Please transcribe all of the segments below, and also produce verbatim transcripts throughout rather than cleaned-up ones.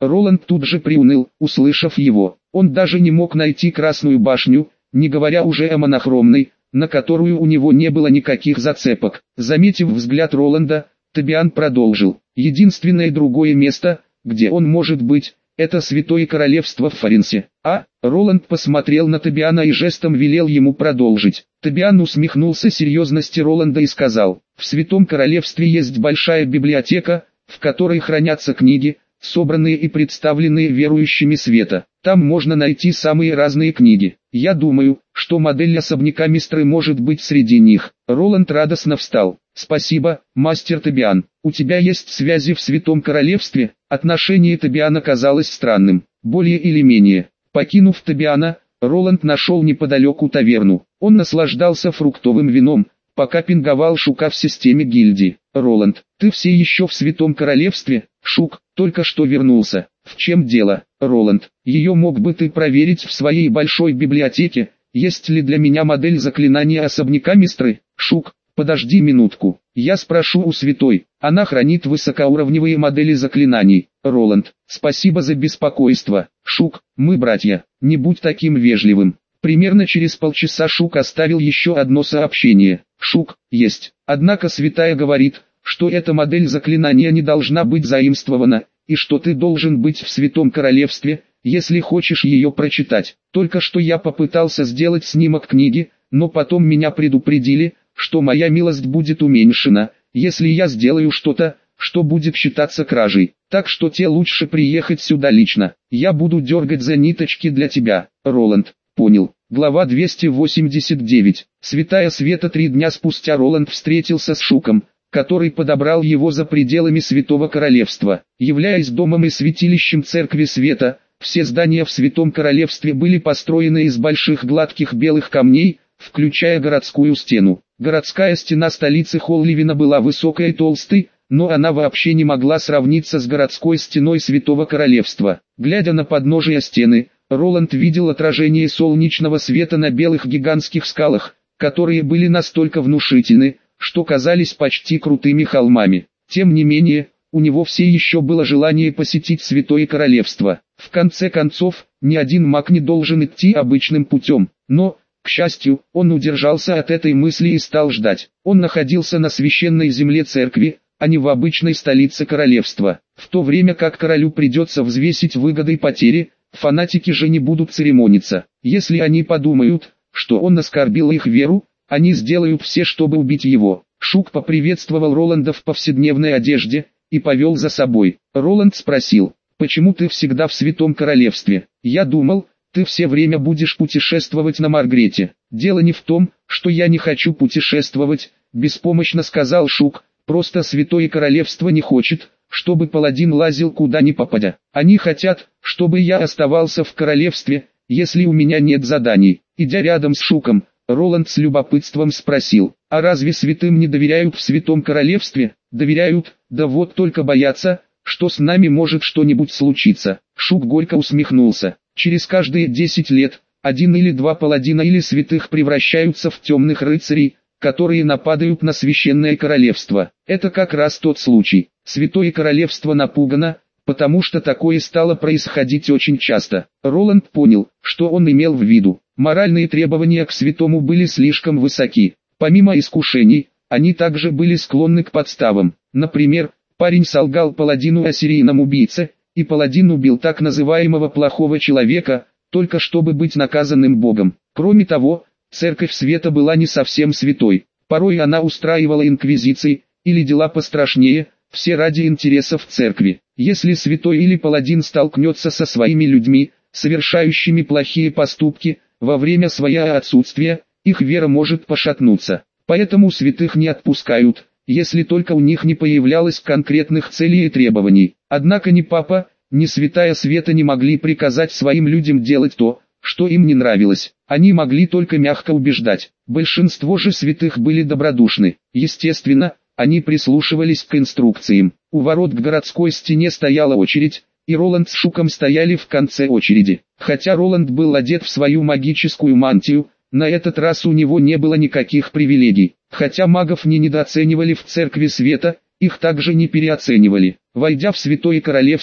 Роланд тут же приуныл, услышав его. Он даже не мог найти Красную башню, не говоря уже о монохромной, на которую у него не было никаких зацепок. Заметив взгляд Роланда, Тобиан продолжил. Единственное другое место, где он может быть, это Святое Королевство в Фаренсе. А, Роланд посмотрел на Тобиана и жестом велел ему продолжить. Тобиан усмехнулся серьезности Роланда и сказал, в Святом Королевстве есть большая библиотека, в которой хранятся книги, собранные и представленные верующими света. Там можно найти самые разные книги. Я думаю, что модель особняка Мистры может быть среди них. Роланд радостно встал. Спасибо, мастер Тобиан. У тебя есть связи в Святом Королевстве? Отношение Тобиана казалось странным, более или менее. Покинув Тобиана, Роланд нашел неподалеку таверну. Он наслаждался фруктовым вином, пока пинговал Шука в системе гильдии. Роланд, ты все еще в Святом Королевстве? Шук, только что вернулся. В чем дело, Роланд? Ее мог бы ты проверить в своей большой библиотеке? Есть ли для меня модель заклинания особняка Мистры? Шук, подожди минутку. Я спрошу у Святой. Она хранит высокоуровневые модели заклинаний. Роланд, спасибо за беспокойство. Шук, мы братья. Не будь таким вежливым. Примерно через полчаса Шук оставил еще одно сообщение. Шук, есть. Однако Святая говорит, что эта модель заклинания не должна быть заимствована, и что ты должен быть в Святом Королевстве, если хочешь ее прочитать. Только что я попытался сделать снимок книги, но потом меня предупредили, что моя милость будет уменьшена, если я сделаю что-то, что будет считаться кражей. Так что тебе лучше приехать сюда лично. Я буду дергать за ниточки для тебя, Роланд. Понял. Глава двести восемьдесят девять. Святая Света. Три дня спустя Роланд встретился с Шуком, который подобрал его за пределами Святого Королевства. Являясь домом и святилищем Церкви Света, все здания в Святом Королевстве были построены из больших гладких белых камней, включая городскую стену. Городская стена столицы Холливина была высокой и толстой, но она вообще не могла сравниться с городской стеной Святого Королевства. Глядя на подножие стены, Роланд видел отражение солнечного света на белых гигантских скалах, которые были настолько внушительны, что казались почти крутыми холмами. Тем не менее, у него все еще было желание посетить Святое Королевство. В конце концов, ни один маг не должен идти обычным путем, но, к счастью, он удержался от этой мысли и стал ждать. Он находился на священной земле церкви, а не в обычной столице королевства. В то время как королю придется взвесить выгоды и потери, фанатики же не будут церемониться. Если они подумают, что он оскорбил их веру, они сделают все, чтобы убить его. Шук поприветствовал Роланда в повседневной одежде и повел за собой. Роланд спросил, почему ты всегда в Святом Королевстве? Я думал, ты все время будешь путешествовать на Маргрете. Дело не в том, что я не хочу путешествовать, беспомощно сказал Шук, просто Святое Королевство не хочет, чтобы паладин лазил куда ни попадя. Они хотят, чтобы я оставался в королевстве, если у меня нет заданий. Идя рядом с Шуком, Роланд с любопытством спросил, а разве святым не доверяют в Святом Королевстве? Доверяют, да вот только боятся, что с нами может что-нибудь случиться. Шук горько усмехнулся. Через каждые десять лет, один или два паладина или святых превращаются в темных рыцарей, которые нападают на Священное Королевство. Это как раз тот случай. Святое Королевство напугано, потому что такое стало происходить очень часто. Роланд понял, что он имел в виду. Моральные требования к святому были слишком высоки. Помимо искушений, они также были склонны к подставам. Например, парень солгал паладину о серийном убийце, и паладин убил так называемого плохого человека, только чтобы быть наказанным Богом. Кроме того, Церковь Света была не совсем святой. Порой она устраивала инквизиции, или дела пострашнее, все ради интересов церкви. Если святой или паладин столкнется со своими людьми, совершающими плохие поступки, во время своего отсутствия, их вера может пошатнуться. Поэтому святых не отпускают, если только у них не появлялось конкретных целей и требований. Однако ни папа, ни Святая Света не могли приказать своим людям делать то, что им не нравилось. Они могли только мягко убеждать. Большинство же святых были добродушны. Естественно, они прислушивались к инструкциям. У ворот к городской стене стояла очередь, и Роланд с Шуком стояли в конце очереди. Хотя Роланд был одет в свою магическую мантию, на этот раз у него не было никаких привилегий. Хотя магов не недооценивали в Церкви Света, их также не переоценивали. Войдя в Святое Королевство,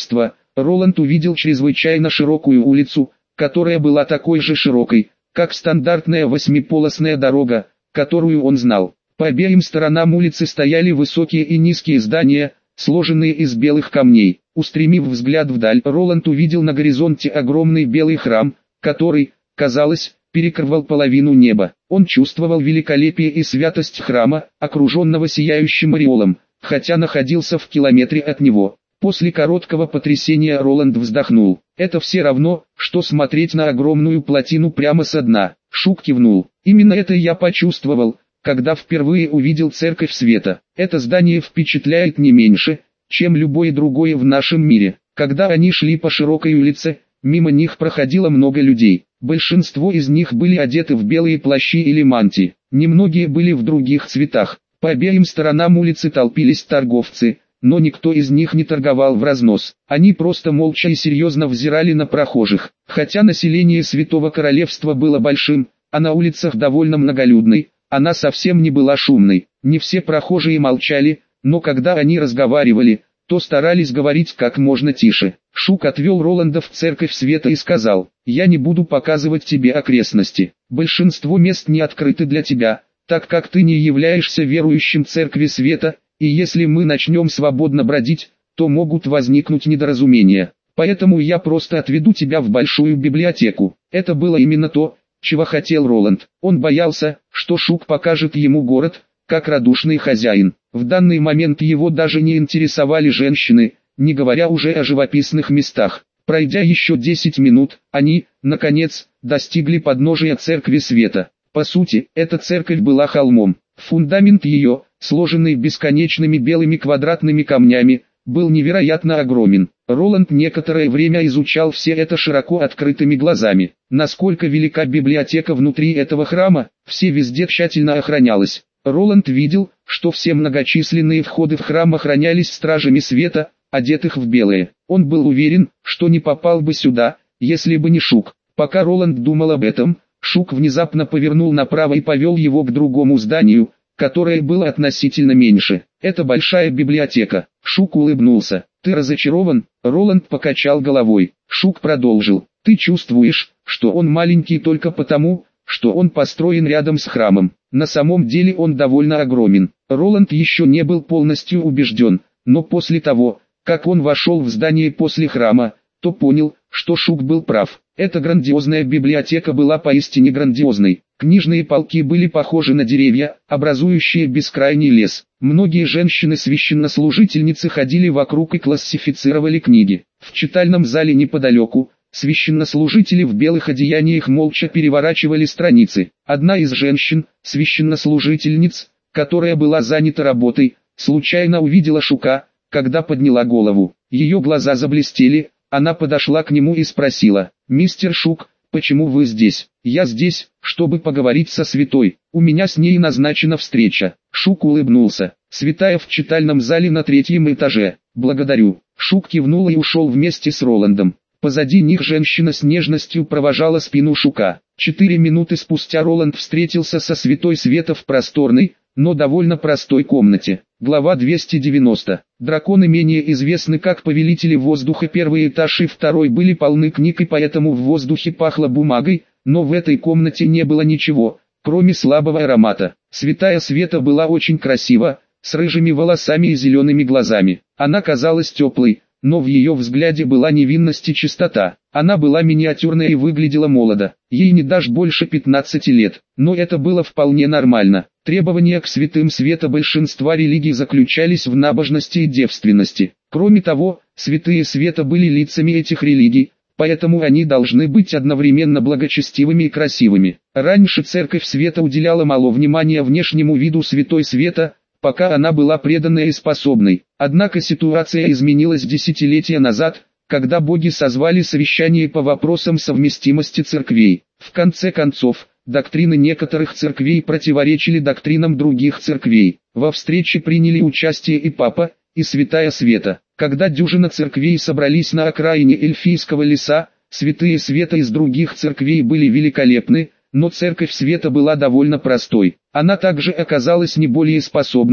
Роланд увидел чрезвычайно широкую улицу, которая была такой же широкой, как стандартная восьмиполосная дорога, которую он знал. По обеим сторонам улицы стояли высокие и низкие здания, сложенные из белых камней. Устремив взгляд вдаль, Роланд увидел на горизонте огромный белый храм, который, казалось, перекрывал половину неба. Он чувствовал великолепие и святость храма, окруженного сияющим ореолом, хотя находился в километре от него. После короткого потрясения Роланд вздохнул. Это все равно, что смотреть на огромную плотину прямо со дна. Шук кивнул. Именно это я почувствовал, когда впервые увидел Церковь Света. Это здание впечатляет не меньше, чем любое другое в нашем мире. Когда они шли по широкой улице, мимо них проходило много людей. Большинство из них были одеты в белые плащи или мантии. Немногие были в других цветах. По обеим сторонам улицы толпились торговцы, но никто из них не торговал в разнос. Они просто молча и серьезно взирали на прохожих. Хотя население Святого Королевства было большим, а на улицах довольно многолюдной, она совсем не была шумной. Не все прохожие молчали, но когда они разговаривали, то старались говорить как можно тише. Шук отвел Роланда в Церковь Света и сказал: «Я не буду показывать тебе окрестности. Большинство мест не открыты для тебя, так как ты не являешься верующим Церкви Света, и если мы начнем свободно бродить, то могут возникнуть недоразумения. Поэтому я просто отведу тебя в большую библиотеку». Это было именно то, чего хотел Роланд. Он боялся, что Шук покажет ему город, как радушный хозяин. В данный момент его даже не интересовали женщины, не говоря уже о живописных местах. Пройдя еще десять минут, они, наконец, достигли подножия Церкви Света. По сути, эта церковь была холмом. Фундамент ее, сложенный бесконечными белыми квадратными камнями, был невероятно огромен. Роланд некоторое время изучал все это широко открытыми глазами. Насколько велика библиотека внутри этого храма, все везде тщательно охранялось. Роланд видел, что все многочисленные входы в храм охранялись стражами света, одетых в белое. Он был уверен, что не попал бы сюда, если бы не Шук. Пока Роланд думал об этом, Шук внезапно повернул направо и повел его к другому зданию, которое было относительно меньше. «Это большая библиотека». Шук улыбнулся. «Ты разочарован?» Роланд покачал головой. Шук продолжил. «Ты чувствуешь, что он маленький только потому, что он построен рядом с храмом. На самом деле он довольно огромен». Роланд еще не был полностью убежден, но после того, как он вошел в здание после храма, то понял, что Шук был прав. Эта грандиозная библиотека была поистине грандиозной. Книжные полки были похожи на деревья, образующие бескрайний лес. Многие женщины-священнослужительницы ходили вокруг и классифицировали книги. В читальном зале неподалеку, священнослужители в белых одеяниях молча переворачивали страницы. Одна из женщин, священнослужительниц, которая была занята работой, случайно увидела Шука, когда подняла голову. Ее глаза заблестели, она подошла к нему и спросила: «Мистер Шук, почему вы здесь?» «Я здесь, чтобы поговорить со святой. У меня с ней назначена встреча». Шук улыбнулся. «Святая в читальном зале на третьем этаже. Благодарю». Шук кивнул и ушел вместе с Роландом. Позади них женщина с нежностью провожала спину Шука. Четыре минуты спустя Роланд встретился со святой Света в просторной, но довольно простой комнате. Глава двести девяносто. Драконы менее известны как повелители воздуха. Первый этаж и второй были полны книг, и поэтому в воздухе пахло бумагой, но в этой комнате не было ничего, кроме слабого аромата. Святая Света была очень красива, с рыжими волосами и зелеными глазами. Она казалась теплой, но в ее взгляде была невинность и чистота. Она была миниатюрная и выглядела молодо. Ей не дашь больше пятнадцати лет, но это было вполне нормально. Требования к святым Света большинства религий заключались в набожности и девственности. Кроме того, святые Света были лицами этих религий, поэтому они должны быть одновременно благочестивыми и красивыми. Раньше Церковь Света уделяла мало внимания внешнему виду святой Света, пока она была преданной и способной. Однако ситуация изменилась десятилетия назад, когда боги созвали совещание по вопросам совместимости церквей. В конце концов, доктрины некоторых церквей противоречили доктринам других церквей. Во встрече приняли участие и Папа, и Святая Света. Когда дюжина церквей собрались на окраине эльфийского леса, святые Света из других церквей были великолепны, но Церковь Света была довольно простой. Она также оказалась не более способной,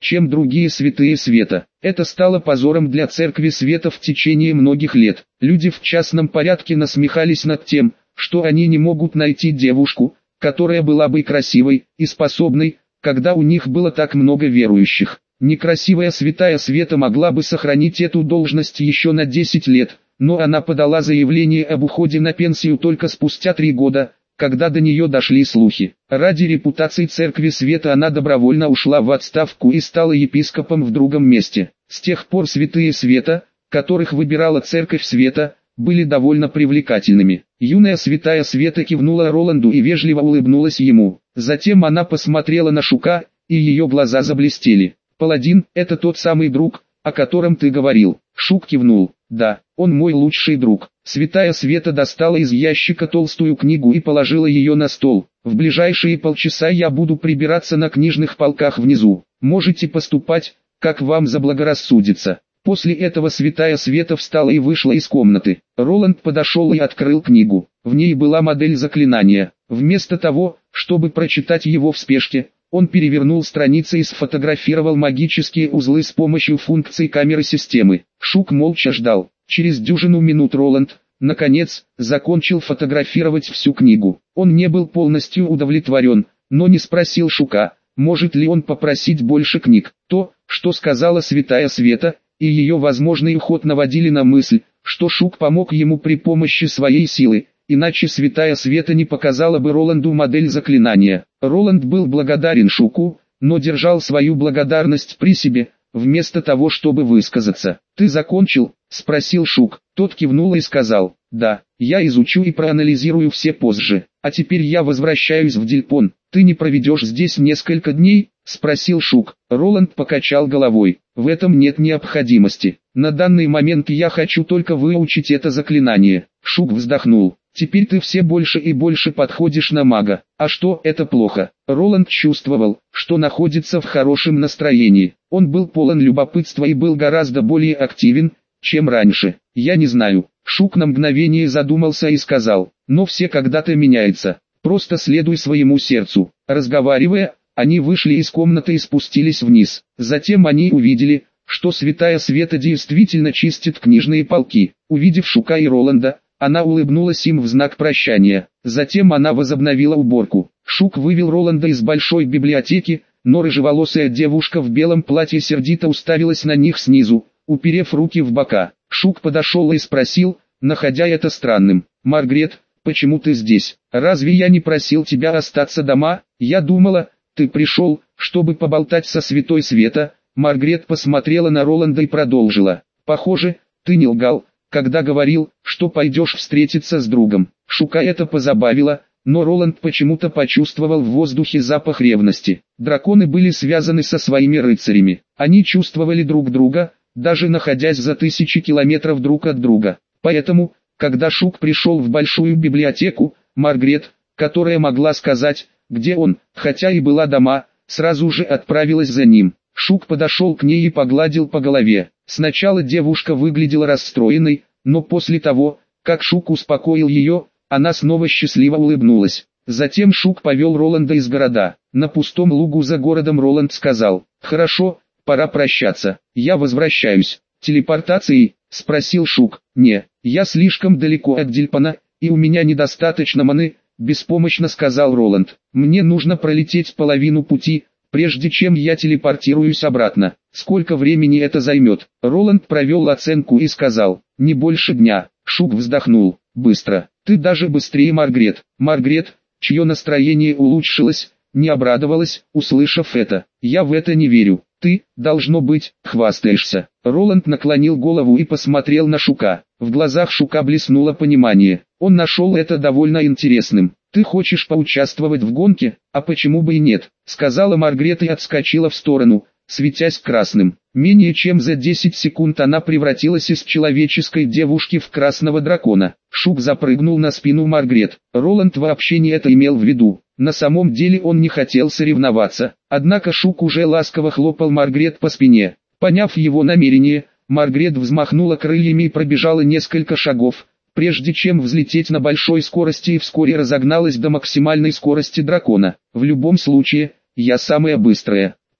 чем другие святые света. Это стало позором для Церкви Света в течение многих лет. Люди в частном порядке насмехались над тем, что они не могут найти девушку, которая была бы красивой и способной, когда у них было так много верующих. Некрасивая святая Света могла бы сохранить эту должность еще на десять лет, но она подала заявление об уходе на пенсию только спустя три года, когда до нее дошли слухи. Ради репутации Церкви Света она добровольно ушла в отставку и стала епископом в другом месте. С тех пор святые Света, которых выбирала Церковь Света, были довольно привлекательными. Юная святая Света кивнула Роланду и вежливо улыбнулась ему. Затем она посмотрела на Шука, и ее глаза заблестели. «Паладин, это тот самый друг, о котором ты говорил?» Шук кивнул. «Да, он мой лучший друг». Святая Света достала из ящика толстую книгу и положила ее на стол. «В ближайшие полчаса я буду прибираться на книжных полках внизу. Можете поступать, как вам заблагорассудится». После этого святая Света встала и вышла из комнаты. Роланд подошел и открыл книгу. В ней была модель заклинания. Вместо того, чтобы прочитать его в спешке, он перевернул страницы и сфотографировал магические узлы с помощью функций камеры системы. Шук молча ждал. Через дюжину минут Роланд, наконец, закончил фотографировать всю книгу. Он не был полностью удовлетворен, но не спросил Шука, может ли он попросить больше книг. То, что сказала святая Света, и ее возможный уход наводили на мысль, что Шук помог ему при помощи своей силы, иначе святая Света не показала бы Роланду модель заклинания. Роланд был благодарен Шуку, но держал свою благодарность при себе, вместо того чтобы высказаться. «Ты закончил?» – спросил Шук. Тот кивнул и сказал: «Да, я изучу и проанализирую все позже. А теперь я возвращаюсь в Дильпон. Ты не проведешь здесь несколько дней?» – спросил Шук. Роланд покачал головой. «В этом нет необходимости. На данный момент я хочу только выучить это заклинание». Шук вздохнул. «Теперь ты все больше и больше подходишь на мага. А что, это плохо?» Роланд чувствовал, что находится в хорошем настроении. Он был полон любопытства и был гораздо более активен, чем раньше. «Я не знаю». Шук на мгновение задумался и сказал: «Но все когда-то меняется. Просто следуй своему сердцу». Разговаривая, они вышли из комнаты и спустились вниз. Затем они увидели, что святая Света действительно чистит книжные полки. Увидев Шука и Роланда, она улыбнулась им в знак прощания. Затем она возобновила уборку. Шук вывел Роланда из большой библиотеки, но рыжеволосая девушка в белом платье сердито уставилась на них снизу, уперев руки в бока. Шук подошел и спросил, находя это странным: «Маргарет, почему ты здесь? Разве я не просил тебя остаться дома? Я думала, ты пришел, чтобы поболтать со святой Света». Маргарет посмотрела на Роланда и продолжила: «Похоже, ты не лгал, когда говорил, что пойдешь встретиться с другом». Шука это позабавило, но Роланд почему-то почувствовал в воздухе запах ревности. Драконы были связаны со своими рыцарями. Они чувствовали друг друга, даже находясь за тысячи километров друг от друга. Поэтому, когда Шук пришел в большую библиотеку, Маргарет, которая могла сказать, где он, хотя и была дома, сразу же отправилась за ним. Шук подошел к ней и погладил по голове. Сначала девушка выглядела расстроенной, но после того, как Шук успокоил ее, она снова счастливо улыбнулась. Затем Шук повел Роланда из города. На пустом лугу за городом Роланд сказал: «Хорошо, пора прощаться. Я возвращаюсь». «Телепортацией?» – спросил Шук. «Не, я слишком далеко от Дильпона, и у меня недостаточно маны», – беспомощно сказал Роланд. «Мне нужно пролететь половину пути, прежде чем я телепортируюсь обратно. Сколько времени это займет?» Роланд провел оценку и сказал: «Не больше дня». Шук вздохнул: «Быстро. Ты даже быстрее Маргарет». Маргарет, чье настроение улучшилось, не обрадовалась, услышав это. «Я в это не верю. Ты, должно быть, хвастаешься». Роланд наклонил голову и посмотрел на Шука. В глазах Шука блеснуло понимание. Он нашел это довольно интересным. «Ты хочешь поучаствовать в гонке? А почему бы и нет?» — сказала Маргарет и отскочила в сторону, светясь красным. Менее чем за десять секунд она превратилась из человеческой девушки в красного дракона. Шук запрыгнул на спину Маргарет. Роланд вообще не это имел в виду. На самом деле он не хотел соревноваться. Однако Шук уже ласково хлопал Маргарет по спине. Поняв его намерение, Маргарет взмахнула крыльями и пробежала несколько шагов, прежде чем взлететь на большой скорости, и вскоре разогналась до максимальной скорости дракона. «В любом случае, я самая быстрая.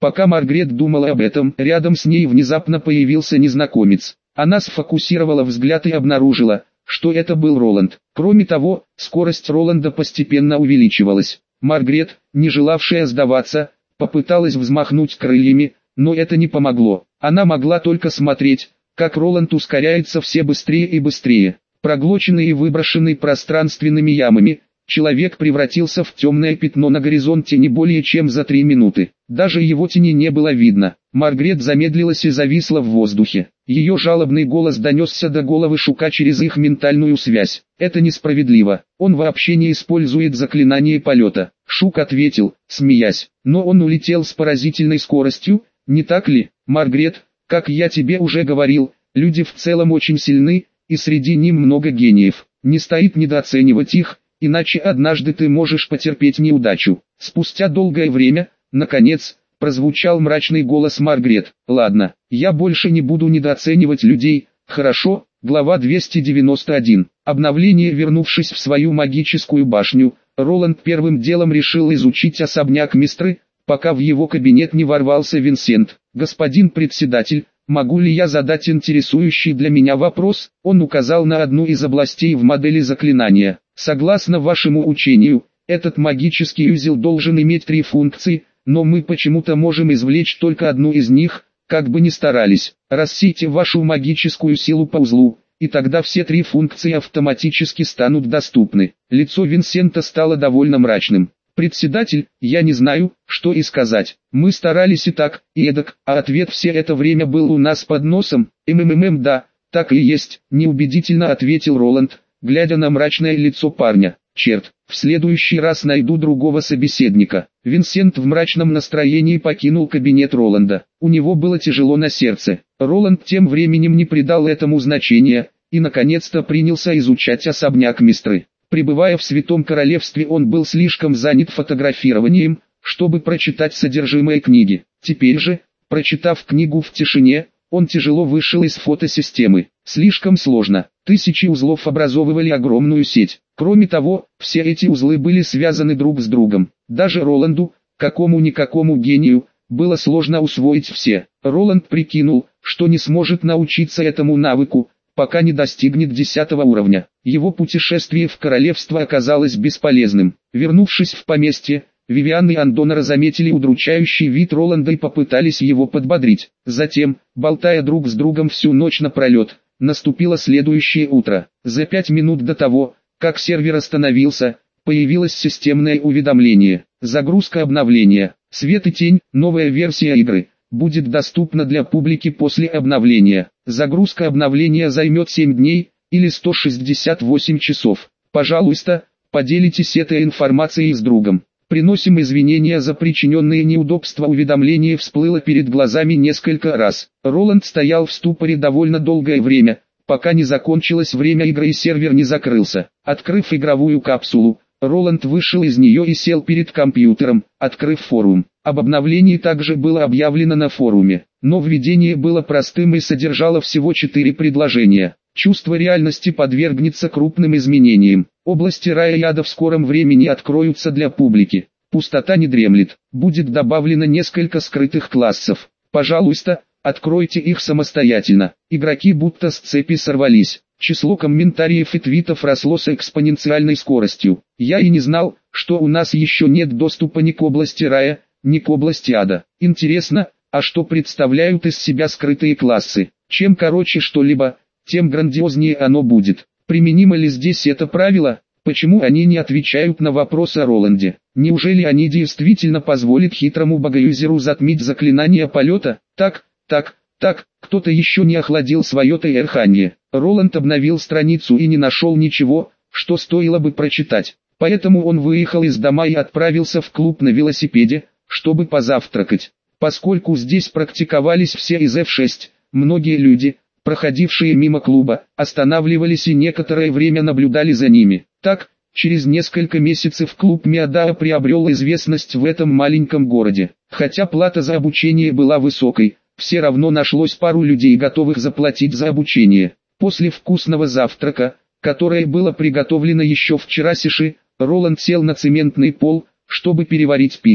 Пока Маргарет думала об этом, рядом с ней внезапно появился незнакомец. Она сфокусировала взгляд и обнаружила, что это был Роланд. Кроме того, скорость Роланда постепенно увеличивалась. Маргарет, не желавшая сдаваться, попыталась взмахнуть крыльями, но это не помогло. Она могла только смотреть, как Роланд ускоряется все быстрее и быстрее. Проглоченный и выброшенный пространственными ямами, человек превратился в темное пятно на горизонте не более чем за три минуты. Даже его тени не было видно. Маргарет замедлилась и зависла в воздухе. Ее жалобный голос донесся до головы Шука через их ментальную связь. «Это несправедливо. Он вообще не использует заклинание полета». Шук ответил, смеясь. «Но он улетел с поразительной скоростью, не так ли, Маргарет? Как я тебе уже говорил, люди в целом очень сильны, и среди них много гениев. Не стоит недооценивать их, иначе однажды ты можешь потерпеть неудачу». Спустя долгое время, наконец, прозвучал мрачный голос Маргарет. «Ладно, я больше не буду недооценивать людей, хорошо?» Глава двести девяносто один. Обновление. Вернувшись в свою магическую башню, Роланд первым делом решил изучить особняк Мистры, пока в его кабинет не ворвался Винсент. «Господин председатель, могу ли я задать интересующий для меня вопрос?» Он указал на одну из областей в модели заклинания. «Согласно вашему учению, этот магический узел должен иметь три функции, но мы почему-то можем извлечь только одну из них, как бы ни старались. Рассейте вашу магическую силу по узлу, и тогда все три функции автоматически станут доступны». Лицо Винсента стало довольно мрачным. «Председатель, я не знаю, что и сказать. Мы старались и так, и эдак, а ответ все это время был у нас под носом. МММ, да, так и есть», — неубедительно ответил Роланд, глядя на мрачное лицо парня. «Черт, в следующий раз найду другого собеседника». Винсент в мрачном настроении покинул кабинет Роланда. У него было тяжело на сердце. Роланд тем временем не придал этому значения, и наконец-то принялся изучать особняк Мистры. Пребывая в Святом Королевстве, он был слишком занят фотографированием, чтобы прочитать содержимое книги. Теперь же, прочитав книгу в тишине, он тяжело вышел из фотосистемы. Слишком сложно. Тысячи узлов образовывали огромную сеть. Кроме того, все эти узлы были связаны друг с другом. Даже Роланду, какому-никакому гению, было сложно усвоить все. Роланд прикинул, что не сможет научиться этому навыку, пока не достигнет десятого уровня. Его путешествие в королевство оказалось бесполезным. Вернувшись в поместье, Вивиан и Андонора заметили удручающий вид Роланда и попытались его подбодрить. Затем, болтая друг с другом всю ночь напролет, наступило следующее утро. За пять минут до того, как сервер остановился, появилось системное уведомление. Загрузка обновления. Свет и тень, новая версия игры, будет доступна для публики после обновления. Загрузка обновления займет семь дней, или сто шестьдесят восемь часов. Пожалуйста, поделитесь этой информацией с другом. Приносим извинения за причиненные неудобства. Уведомление всплыло перед глазами несколько раз. Роланд стоял в ступоре довольно долгое время, пока не закончилось время игры и сервер не закрылся. Открыв игровую капсулу, Роланд вышел из нее и сел перед компьютером, открыв форум. Об обновлении также было объявлено на форуме, но введение было простым и содержало всего четыре предложения. Чувство реальности подвергнется крупным изменениям. Области рая и ада в скором времени откроются для публики. Пустота не дремлет. Будет добавлено несколько скрытых классов. Пожалуйста, откройте их самостоятельно. Игроки будто с цепи сорвались. Число комментариев и твитов росло с экспоненциальной скоростью. Я и не знал, что у нас еще нет доступа ни к области рая, ни к области ада. Интересно, а что представляют из себя скрытые классы? Чем короче что-либо, тем грандиознее оно будет. Применимо ли здесь это правило? Почему они не отвечают на вопрос о Роланде? Неужели они действительно позволят хитрому богоюзеру затмить заклинание полета? Так, так, так, кто-то еще не охладил свое дыхание. Роланд обновил страницу и не нашел ничего, что стоило бы прочитать. Поэтому он выехал из дома и отправился в клуб на велосипеде, чтобы позавтракать. Поскольку здесь практиковались все из эф шесть, многие люди, проходившие мимо клуба, останавливались и некоторое время наблюдали за ними. Так, через несколько месяцев клуб Миадаа приобрел известность в этом маленьком городе. Хотя плата за обучение была высокой, все равно нашлось пару людей, готовых заплатить за обучение. После вкусного завтрака, которое было приготовлено еще вчера Сиши, Роланд сел на цементный пол, чтобы переварить пищу.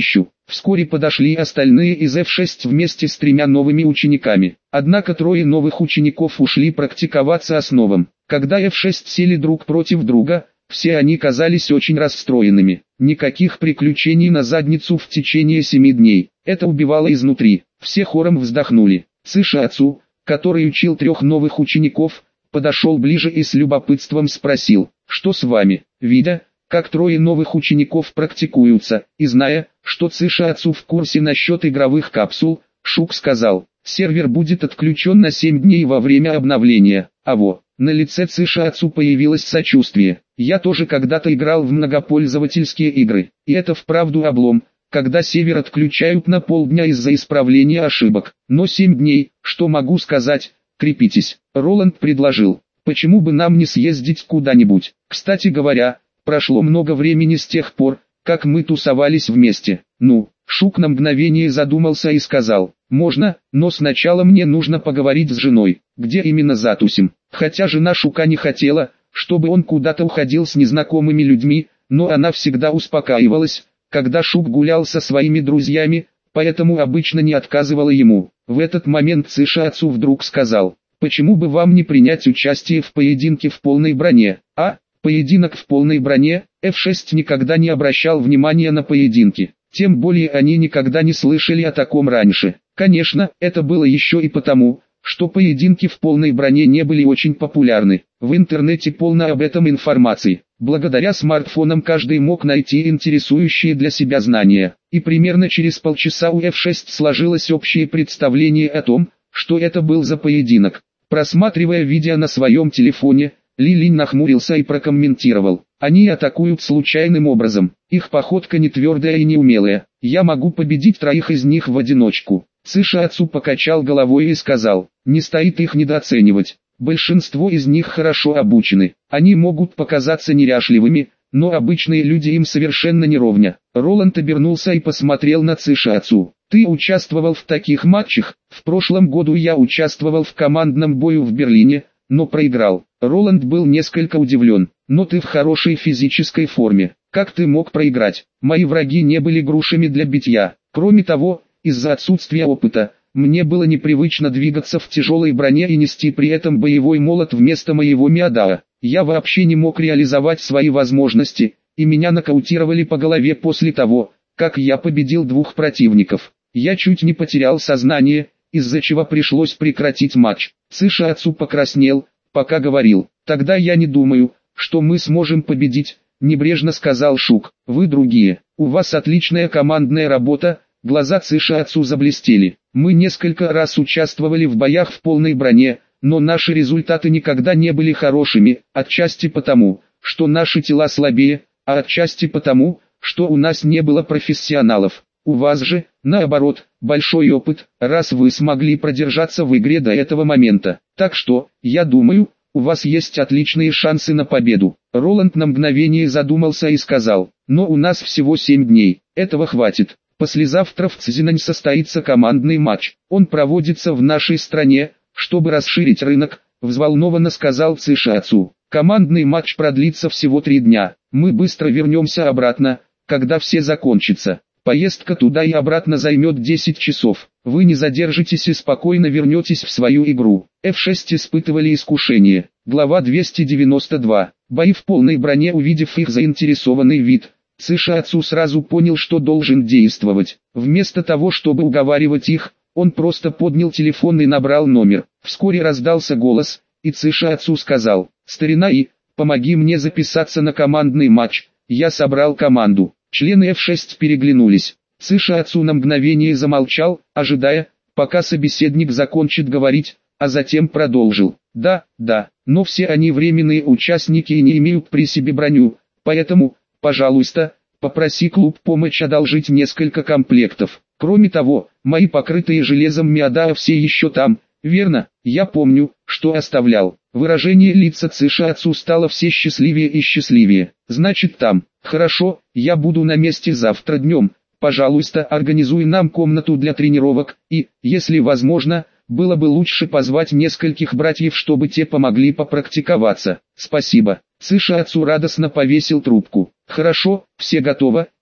Вскоре подошли остальные из эф шесть вместе с тремя новыми учениками. Однако трое новых учеников ушли практиковаться основам. Когда эф шесть сели друг против друга, все они казались очень расстроенными. Никаких приключений на задницу в течение семи дней. Это убивало изнутри. Все хором вздохнули. Цишиацу, который учил трех новых учеников, подошел ближе и с любопытством спросил: «Что с вами?» Видя, как трое новых учеников практикуются, и зная, что Цишиацу в курсе насчет игровых капсул, Шук сказал: «Сервер будет отключен на семь дней во время обновления». Аво. На лице Цишиацу появилось сочувствие. «Я тоже когда-то играл в многопользовательские игры, и это вправду облом, когда сервер отключают на полдня из-за исправления ошибок. Но семь дней, что могу сказать, крепитесь». Роланд предложил: «Почему бы нам не съездить куда-нибудь? Кстати говоря, прошло много времени с тех пор, как мы тусовались вместе». «Ну?» Шук на мгновение задумался и сказал: «Можно, но сначала мне нужно поговорить с женой, где именно затусим». Хотя жена Шука не хотела, чтобы он куда-то уходил с незнакомыми людьми, но она всегда успокаивалась, когда Шук гулял со своими друзьями, поэтому обычно не отказывала ему. В этот момент Цишиацу вдруг сказал: «Почему бы вам не принять участие в поединке в полной броне?» А, поединок в полной броне? эф шесть никогда не обращал внимания на поединки. Тем более они никогда не слышали о таком раньше. Конечно, это было еще и потому, что поединки в полной броне не были очень популярны. В интернете полно об этом информации. Благодаря смартфонам каждый мог найти интересующие для себя знания. И примерно через полчаса у эф шесть сложилось общее представление о том, что это был за поединок. Просматривая видео на своем телефоне, Ли Линь нахмурился и прокомментировал: «Они атакуют случайным образом, их походка не твердая и неумелая. Я могу победить троих из них в одиночку». Цишиацу покачал головой и сказал: «Не стоит их недооценивать. Большинство из них хорошо обучены. Они могут показаться неряшливыми, но обычные люди им совершенно не ровня». Роланд обернулся и посмотрел на Цишиацу. «Ты участвовал в таких матчах? В прошлом году я участвовал в командном бою в Берлине, но проиграл». Роланд был несколько удивлен. «Но ты в хорошей физической форме. Как ты мог проиграть? Мои враги не были грушами для битья. Кроме того, из-за отсутствия опыта, мне было непривычно двигаться в тяжелой броне и нести при этом боевой молот вместо моего миадаа. Я вообще не мог реализовать свои возможности, и меня нокаутировали по голове после того, как я победил двух противников. Я чуть не потерял сознание, из-за чего пришлось прекратить матч». Цишиацу покраснел, пока говорил: «Тогда я не думаю, что мы сможем победить», — небрежно сказал Шук. «Вы другие, у вас отличная командная работа». Глаза Цишиацу заблестели. «Мы несколько раз участвовали в боях в полной броне, но наши результаты никогда не были хорошими, отчасти потому, что наши тела слабее, а отчасти потому, что у нас не было профессионалов. У вас же, наоборот, большой опыт, раз вы смогли продержаться в игре до этого момента. Так что, я думаю, у вас есть отличные шансы на победу». Роланд на мгновение задумался и сказал: «Но у нас всего семь дней, этого хватит. Послезавтра в Цзинань состоится командный матч. Он проводится в нашей стране, чтобы расширить рынок», — взволнованно сказал Цишиацу. «Командный матч продлится всего три дня. Мы быстро вернемся обратно, когда все закончится. Поездка туда и обратно займет десять часов. Вы не задержитесь и спокойно вернетесь в свою игру». эф шесть испытывали искушение. Глава двести девяносто два. Бои в полной броне. Увидев их заинтересованный вид, Цишиацу сразу понял, что должен действовать. Вместо того, чтобы уговаривать их, он просто поднял телефон и набрал номер. Вскоре раздался голос, и Цишиацу сказал: «Старина И, помоги мне записаться на командный матч». Я собрал команду. Члены эф шесть переглянулись. Цишиацу на мгновение замолчал, ожидая, пока собеседник закончит говорить, а затем продолжил: «Да, да, но все они временные участники и не имеют при себе броню, поэтому, пожалуйста, попроси клуб помочь одолжить несколько комплектов. Кроме того, мои покрытые железом миадаа все еще там, верно? Я помню, что оставлял». Выражение лица Цишиацу стало все счастливее и счастливее. «Значит там. Хорошо, я буду на месте завтра днем. Пожалуйста, организуй нам комнату для тренировок, и, если возможно, было бы лучше позвать нескольких братьев, чтобы те помогли попрактиковаться. Спасибо». Цишиацу радостно повесил трубку. «Хорошо, все готово,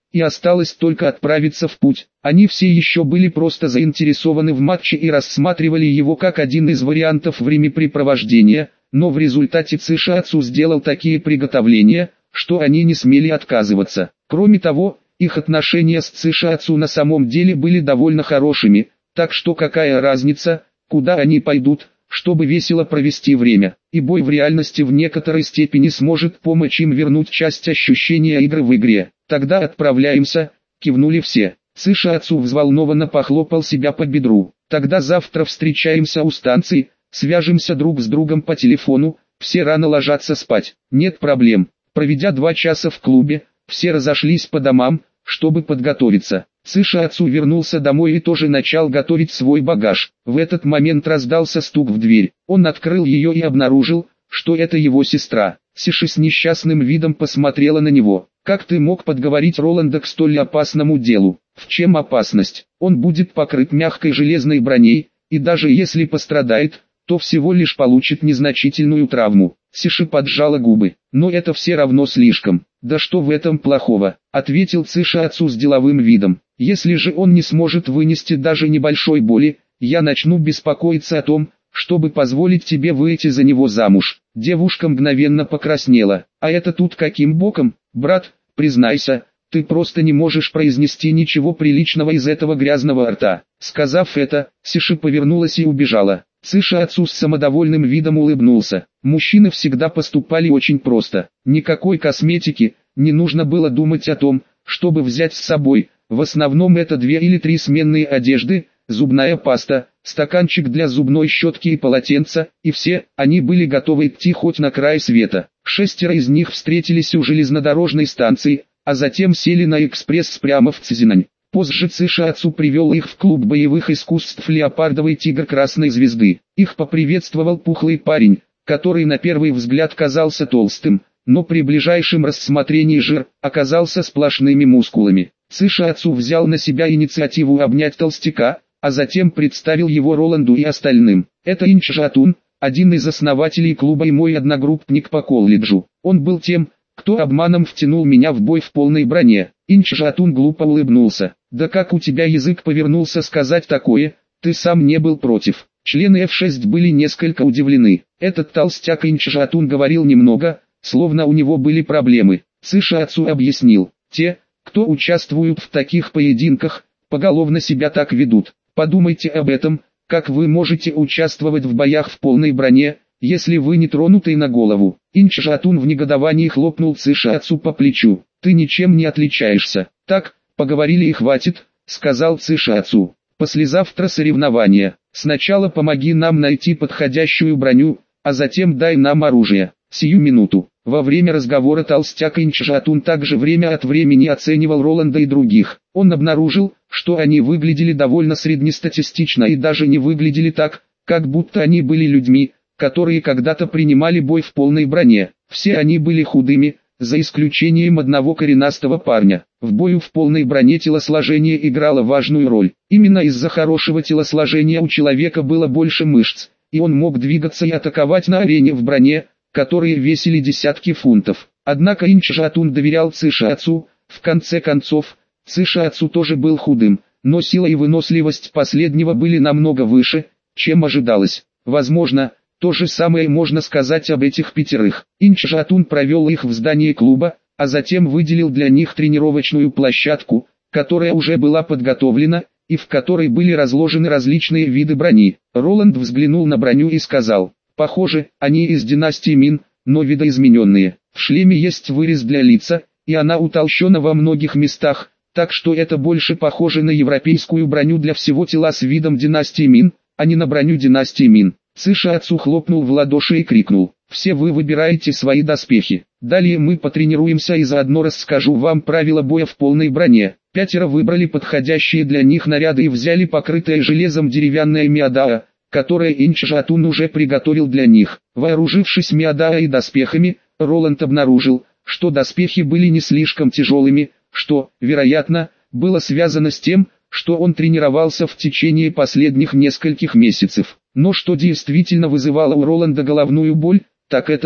и осталось только отправиться в путь. Они все еще были просто заинтересованы в матче и рассматривали его как один из вариантов времяпрепровождения, но в результате Цишиацу сделал такие приготовления, что они не смели отказываться. Кроме того, их отношения с Цишиацу на самом деле были довольно хорошими, так что какая разница, куда они пойдут, чтобы весело провести время, и бой в реальности в некоторой степени сможет помочь им вернуть часть ощущения игры в игре. Тогда отправляемся, кивнули все. Цишиацу взволнованно похлопал себя по бедру. Тогда завтра встречаемся у станции, свяжемся друг с другом по телефону, все рано ложатся спать. Нет проблем. Проведя два часа в клубе, все разошлись по домам, чтобы подготовиться. Цишиацу вернулся домой и тоже начал готовить свой багаж. В этот момент раздался стук в дверь. Он открыл ее и обнаружил, что это его сестра. Сиши с несчастным видом посмотрела на него. «Как ты мог подговорить Роланда к столь опасному делу? В чем опасность? Он будет покрыт мягкой железной броней, и даже если пострадает, то всего лишь получит незначительную травму». Сиши поджала губы. «Но это все равно слишком». «Да что в этом плохого?» — ответил Цишиацу с деловым видом. «Если же он не сможет вынести даже небольшой боли, я начну беспокоиться о том, чтобы позволить тебе выйти за него замуж». Девушка мгновенно покраснела. «А это тут каким боком, брат, признайся, ты просто не можешь произнести ничего приличного из этого грязного рта». Сказав это, Сиши повернулась и убежала. Цишиацу с самодовольным видом улыбнулся. Мужчины всегда поступали очень просто. Никакой косметики, не нужно было думать о том, чтобы взять с собой. В основном это две или три сменные одежды, зубная паста, стаканчик для зубной щетки и полотенца, и все, они были готовы идти хоть на край света. Шестеро из них встретились у железнодорожной станции, а затем сели на экспресс прямо в Цзинань. Позже Цишиацу привел их в клуб боевых искусств «Леопардовый тигр Красной Звезды». Их поприветствовал пухлый парень, который на первый взгляд казался толстым, но при ближайшем рассмотрении жир оказался сплошными мускулами. Цишиацу взял на себя инициативу обнять толстяка, а затем представил его Роланду и остальным. «Это Инчжатун, один из основателей клуба и мой одногруппник по колледжу. Он был тем, кто обманом втянул меня в бой в полной броне». Инчжатун глупо улыбнулся. «Да как у тебя язык повернулся сказать такое, ты сам не был против». Члены эф шесть были несколько удивлены. Этот толстяк Инчжатун говорил немного, словно у него были проблемы. Цишиацу объяснил: «Те, кто участвуют в таких поединках, поголовно себя так ведут. Подумайте об этом, как вы можете участвовать в боях в полной броне, если вы не тронутый на голову». Инчжатун в негодовании хлопнул Цишиацу по плечу. «Ты ничем не отличаешься». «Так, поговорили и хватит», — сказал Цишиацу. «Послезавтра соревнования. Сначала помоги нам найти подходящую броню, а затем дай нам оружие». Сию минуту. Во время разговора толстяк Инчжатун также время от времени оценивал Роланда и других. Он обнаружил, что они выглядели довольно среднестатистично и даже не выглядели так, как будто они были людьми, которые когда-то принимали бой в полной броне. Все они были худыми, за исключением одного коренастого парня. В бою в полной броне телосложение играло важную роль. Именно из-за хорошего телосложения у человека было больше мышц, и он мог двигаться и атаковать на арене в броне, которые весили десятки фунтов. Однако Инчжатун доверял Цишиацу. В конце концов, Цишиацу тоже был худым, но сила и выносливость последнего были намного выше, чем ожидалось. Возможно, то же самое можно сказать об этих пятерых. Инчжатун провел их в здание клуба, а затем выделил для них тренировочную площадку, которая уже была подготовлена, и в которой были разложены различные виды брони. Роланд взглянул на броню и сказал: «Похоже, они из династии Мин, но видоизмененные. В шлеме есть вырез для лица, и она утолщена во многих местах, так что это больше похоже на европейскую броню для всего тела с видом династии Мин, а не на броню династии Мин». Цишиацу хлопнул в ладоши и крикнул: «Все вы выбираете свои доспехи. Далее мы потренируемся и заодно расскажу вам правила боя в полной броне». Пятеро выбрали подходящие для них наряды и взяли покрытое железом деревянное миадаа, которое Инчжатун уже приготовил для них. Вооружившись миадаа и доспехами, Роланд обнаружил, что доспехи были не слишком тяжелыми, что, вероятно, было связано с тем, что он тренировался в течение последних нескольких месяцев. Но что действительно вызывало у Роланда головную боль, так это то,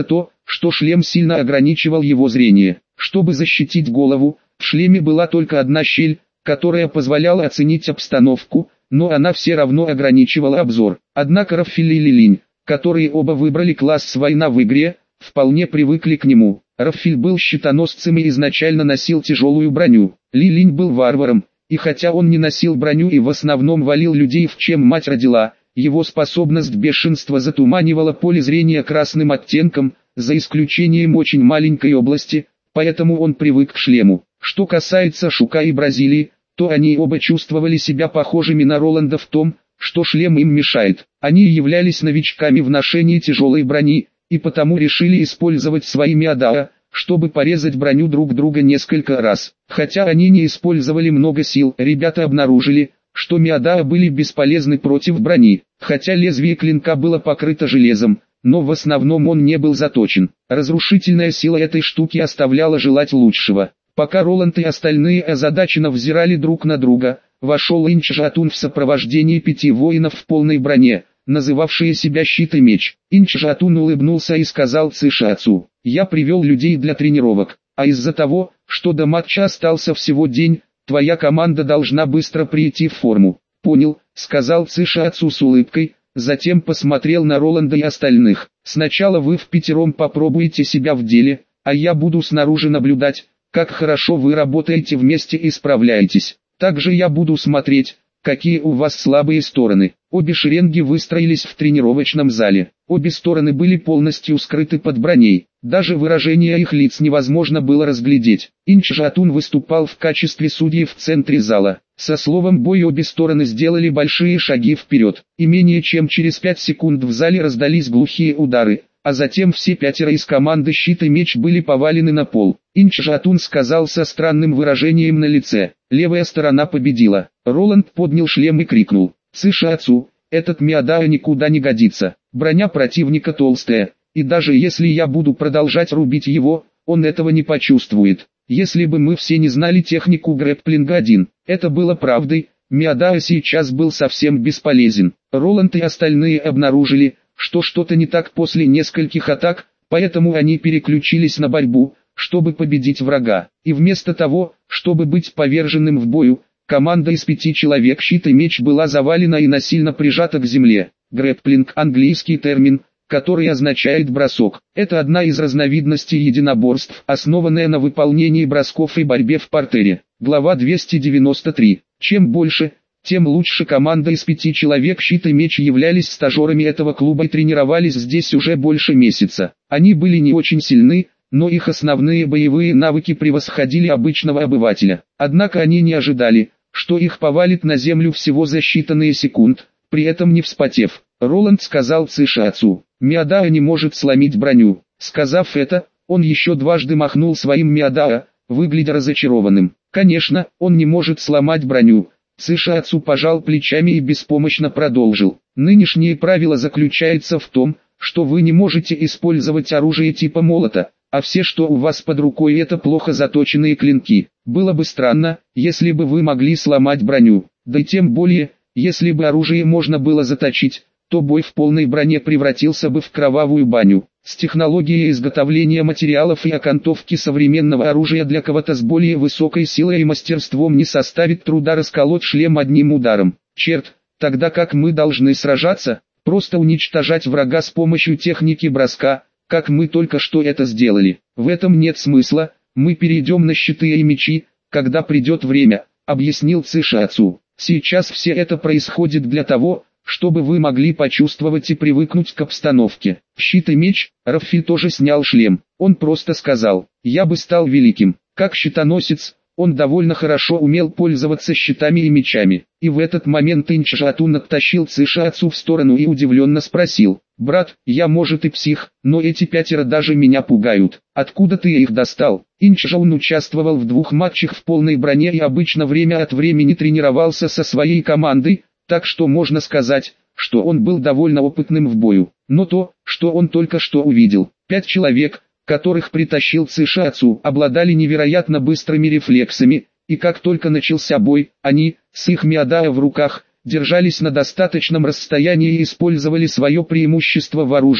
что шлем сильно ограничивал его зрение. Чтобы защитить голову, в шлеме была только одна щель, которая позволяла оценить обстановку, но она все равно ограничивала обзор. Однако Раффиль и Лилинь, которые оба выбрали класс «Война в игре», вполне привыкли к нему. Раффиль был щитоносцем и изначально носил тяжелую броню. Лилинь был варваром, и хотя он не носил броню и в основном валил людей, в чем мать родила, его способность бешенства затуманивала поле зрения красным оттенком, за исключением очень маленькой области, поэтому он привык к шлему. Что касается Шука и Бразилии, то они оба чувствовали себя похожими на Роланда в том, что шлем им мешает. Они являлись новичками в ношении тяжелой брони, и потому решили использовать свои Миадао, чтобы порезать броню друг друга несколько раз. Хотя они не использовали много сил, ребята обнаружили, что Миадао были бесполезны против брони. Хотя лезвие клинка было покрыто железом, но в основном он не был заточен. Разрушительная сила этой штуки оставляла желать лучшего. Пока Роланд и остальные озадаченно взирали друг на друга, вошел Инчжатун в сопровождении пяти воинов в полной броне, называвшие себя щит и меч. Инчжатун улыбнулся и сказал Цишиацу: «Я привел людей для тренировок, а из-за того, что до матча остался всего день, твоя команда должна быстро прийти в форму». «Понял», — сказал Цишиацу с улыбкой, затем посмотрел на Роланда и остальных. «Сначала вы впятером попробуете себя в деле, а я буду снаружи наблюдать, как хорошо вы работаете вместе и справляетесь. Также я буду смотреть, какие у вас слабые стороны». Обе шеренги выстроились в тренировочном зале. Обе стороны были полностью скрыты под броней. Даже выражение их лиц невозможно было разглядеть. Инчжатун выступал в качестве судьи в центре зала. Со словом «бой» обе стороны сделали большие шаги вперед. И менее чем через пять секунд в зале раздались глухие удары, а затем все пятеро из команды «Щит и меч» были повалены на пол. Инчжатун сказал со странным выражением на лице: «Левая сторона победила». Роланд поднял шлем и крикнул: «Цишиацу, этот Миадао никуда не годится. Броня противника толстая, и даже если я буду продолжать рубить его, он этого не почувствует». Если бы мы все не знали технику грэпплинга один, это было правдой, Миадао сейчас был совсем бесполезен. Роланд и остальные обнаружили, что что-то не так после нескольких атак, поэтому они переключились на борьбу, чтобы победить врага. И вместо того, чтобы быть поверженным в бою, команда из пяти человек «Щит и меч» была завалена и насильно прижата к земле. Грэпплинг – английский термин, который означает бросок. Это одна из разновидностей единоборств, основанная на выполнении бросков и борьбе в партере. Глава двести девяносто три. Чем больше, тем лучше. Команда из пяти человек «Щит и меч» являлись стажерами этого клуба и тренировались здесь уже больше месяца. Они были не очень сильны, но их основные боевые навыки превосходили обычного обывателя. Однако они не ожидали, что их повалит на землю всего за считанные секунд, при этом не вспотев. Роланд сказал Цишиацу: «Миадао не может сломить броню». Сказав это, он еще дважды махнул своим Миадао, выглядя разочарованным. «Конечно, он не может сломать броню». Цишиацу пожал плечами и беспомощно продолжил: «Нынешнее правило заключается в том, что вы не можете использовать оружие типа молота, а все, что у вас под рукой, это плохо заточенные клинки. Было бы странно, если бы вы могли сломать броню, да и тем более, если бы оружие можно было заточить, то бой в полной броне превратился бы в кровавую баню. С технологией изготовления материалов и окантовки современного оружия для кого-то с более высокой силой и мастерством не составит труда расколоть шлем одним ударом. Черт, тогда как мы должны сражаться? Просто уничтожать врага с помощью техники броска, как мы только что это сделали. В этом нет смысла, мы перейдем на щиты и мечи, когда придет время», — объяснил Цишиацу. «Сейчас все это происходит для того, чтобы вы могли почувствовать и привыкнуть к обстановке». Щит и меч. Раффиль тоже снял шлем. Он просто сказал: «Я бы стал великим». Как щитоносец, он довольно хорошо умел пользоваться щитами и мечами. И в этот момент Инчжатун оттащил Цишиацу в сторону и удивленно спросил: «Брат, я может и псих, но эти пятеро даже меня пугают. Откуда ты их достал?» Инчжаун участвовал в двух матчах в полной броне и обычно время от времени тренировался со своей командой, так что можно сказать, что он был довольно опытным в бою. Но то, что он только что увидел, пять человек, которых притащил Цишиацу, обладали невероятно быстрыми рефлексами, и как только начался бой, они, с их Миадао в руках, держались на достаточном расстоянии и использовали свое преимущество в оружии,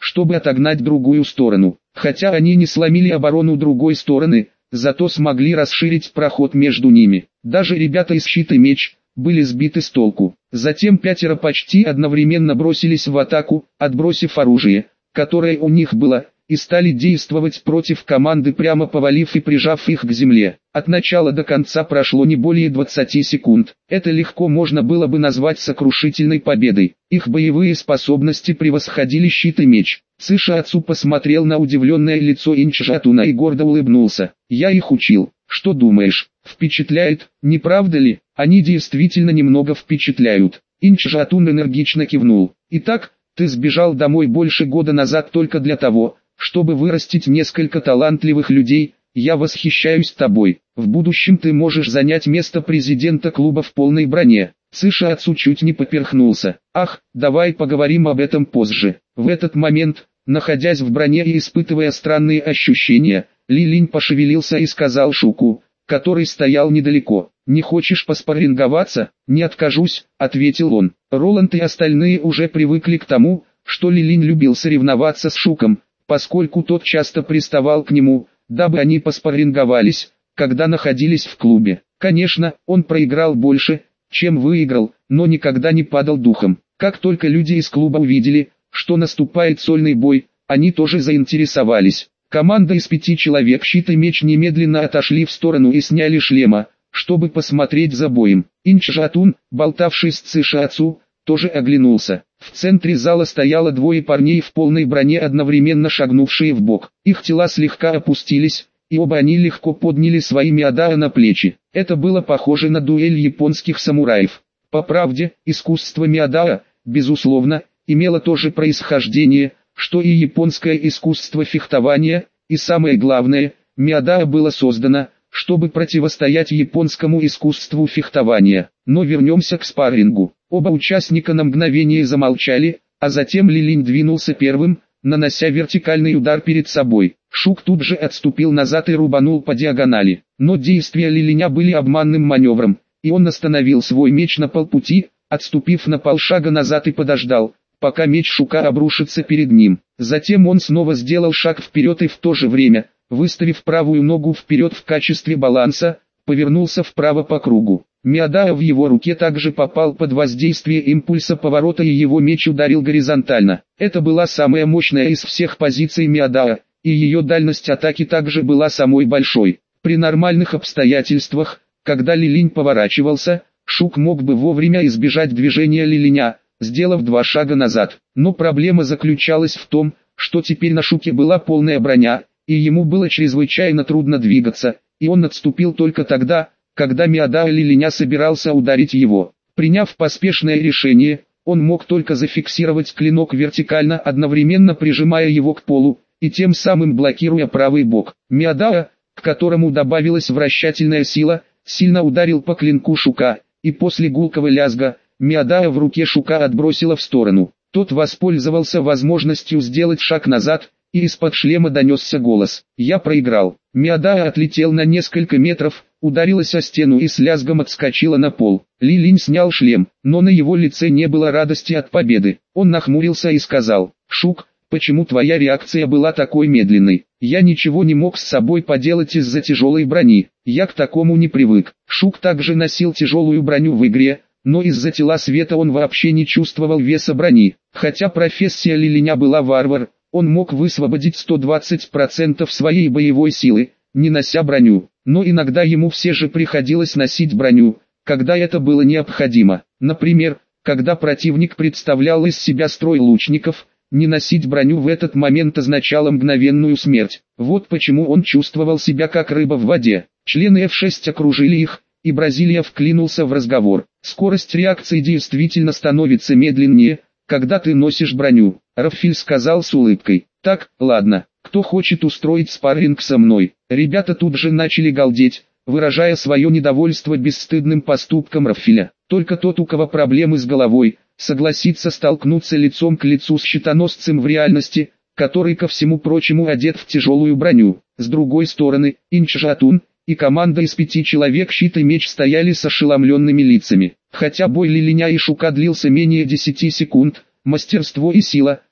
чтобы отогнать другую сторону. Хотя они не сломили оборону другой стороны, зато смогли расширить проход между ними. Даже ребята из «Щит и меч» были сбиты с толку. Затем пятеро почти одновременно бросились в атаку, отбросив оружие, которое у них было, и стали действовать против команды, прямо повалив и прижав их к земле. От начала до конца прошло не более двадцати секунд. Это легко можно было бы назвать сокрушительной победой. Их боевые способности превосходили «Щит и меч». Цишиацу посмотрел на удивленное лицо Инчжатуна и гордо улыбнулся. «Я их учил. Что думаешь, впечатляет, не правда ли?» «Они действительно немного впечатляют». Инчжатун энергично кивнул. «Итак, ты сбежал домой больше года назад только для того, чтобы вырастить несколько талантливых людей. Я восхищаюсь тобой. В будущем ты можешь занять место президента клуба в полной броне». Цишиацу чуть не поперхнулся. «Ах, давай поговорим об этом позже». В этот момент, находясь в броне и испытывая странные ощущения, Ли Линь пошевелился и сказал Шуку, который стоял недалеко: «Не хочешь поспарринговаться?» «Не откажусь», — ответил он. Роланд и остальные уже привыкли к тому, что Ли Линь любил соревноваться с Шуком, поскольку тот часто приставал к нему, дабы они поспарринговались, когда находились в клубе. Конечно, он проиграл больше, чем выиграл, но никогда не падал духом. Как только люди из клуба увидели, что наступает сольный бой, они тоже заинтересовались. Команда из пяти человек «Щит и меч» немедленно отошли в сторону и сняли шлема, чтобы посмотреть за боем. Инчжатун, болтавший с Цишиацу, тоже оглянулся. В центре зала стояло двое парней в полной броне, одновременно шагнувшие в бок. Их тела слегка опустились, и оба они легко подняли свои миадаа на плечи. Это было похоже на дуэль японских самураев. По правде, искусство миадаа, безусловно, имело то же происхождение, что и японское искусство фехтования, и самое главное, миадаа было создано, чтобы противостоять японскому искусству фехтования. Но вернемся к спаррингу. Оба участника на мгновение замолчали, а затем Ли Линь двинулся первым, нанося вертикальный удар перед собой. Шук тут же отступил назад и рубанул по диагонали. Но действия Ли Линя были обманным маневром, и он остановил свой меч на полпути, отступив на полшага назад и подождал, пока меч Шука обрушится перед ним. Затем он снова сделал шаг вперед и в то же время, выставив правую ногу вперед в качестве баланса, повернулся вправо по кругу. Миадаа в его руке также попал под воздействие импульса поворота, и его меч ударил горизонтально. Это была самая мощная из всех позиций миадаа, и ее дальность атаки также была самой большой. При нормальных обстоятельствах, когда Ли Линь поворачивался, Шук мог бы вовремя избежать движения Ли Линя, сделав два шага назад. Но проблема заключалась в том, что теперь на Шуке была полная броня, и ему было чрезвычайно трудно двигаться, и он отступил только тогда, когда миадаа Ли Линя собирался ударить его. Приняв поспешное решение, он мог только зафиксировать клинок вертикально, одновременно прижимая его к полу, и тем самым блокируя правый бок. Миадаа, к которому добавилась вращательная сила, сильно ударил по клинку Шука, и после гулкого лязга, миадаа в руке Шука отбросила в сторону. Тот воспользовался возможностью сделать шаг назад, и из-под шлема донесся голос: «Я проиграл». Миадаа отлетел на несколько метров, ударилась о стену и с лязгом отскочила на пол. Ли Линь снял шлем, но на его лице не было радости от победы. Он нахмурился и сказал: «Шук, почему твоя реакция была такой медленной? Я ничего не мог с собой поделать из-за тяжелой брони. Я к такому не привык». Шук также носил тяжелую броню в игре, но из-за тела света он вообще не чувствовал веса брони. Хотя профессия Ли Линя была варвар, он мог высвободить сто двадцать процентов своей боевой силы, не нося броню. Но иногда ему все же приходилось носить броню, когда это было необходимо. Например, когда противник представлял из себя строй лучников, не носить броню в этот момент означало мгновенную смерть. Вот почему он чувствовал себя как рыба в воде. Члены эф шесть окружили их, и Бразилия вклинулся в разговор. «Скорость реакции действительно становится медленнее, когда ты носишь броню», — Рафиль сказал с улыбкой. «Так, ладно, кто хочет устроить спарринг со мной?» Ребята тут же начали галдеть, выражая свое недовольство бесстыдным поступком Рафиля. Только тот, у кого проблемы с головой, согласится столкнуться лицом к лицу с щитоносцем в реальности, который ко всему прочему одет в тяжелую броню. С другой стороны, Инчжатун и команда из пяти человек «Щит и меч» стояли с ошеломленными лицами. Хотя бой Ли Линя и Шука длился менее десяти секунд, мастерство и сила,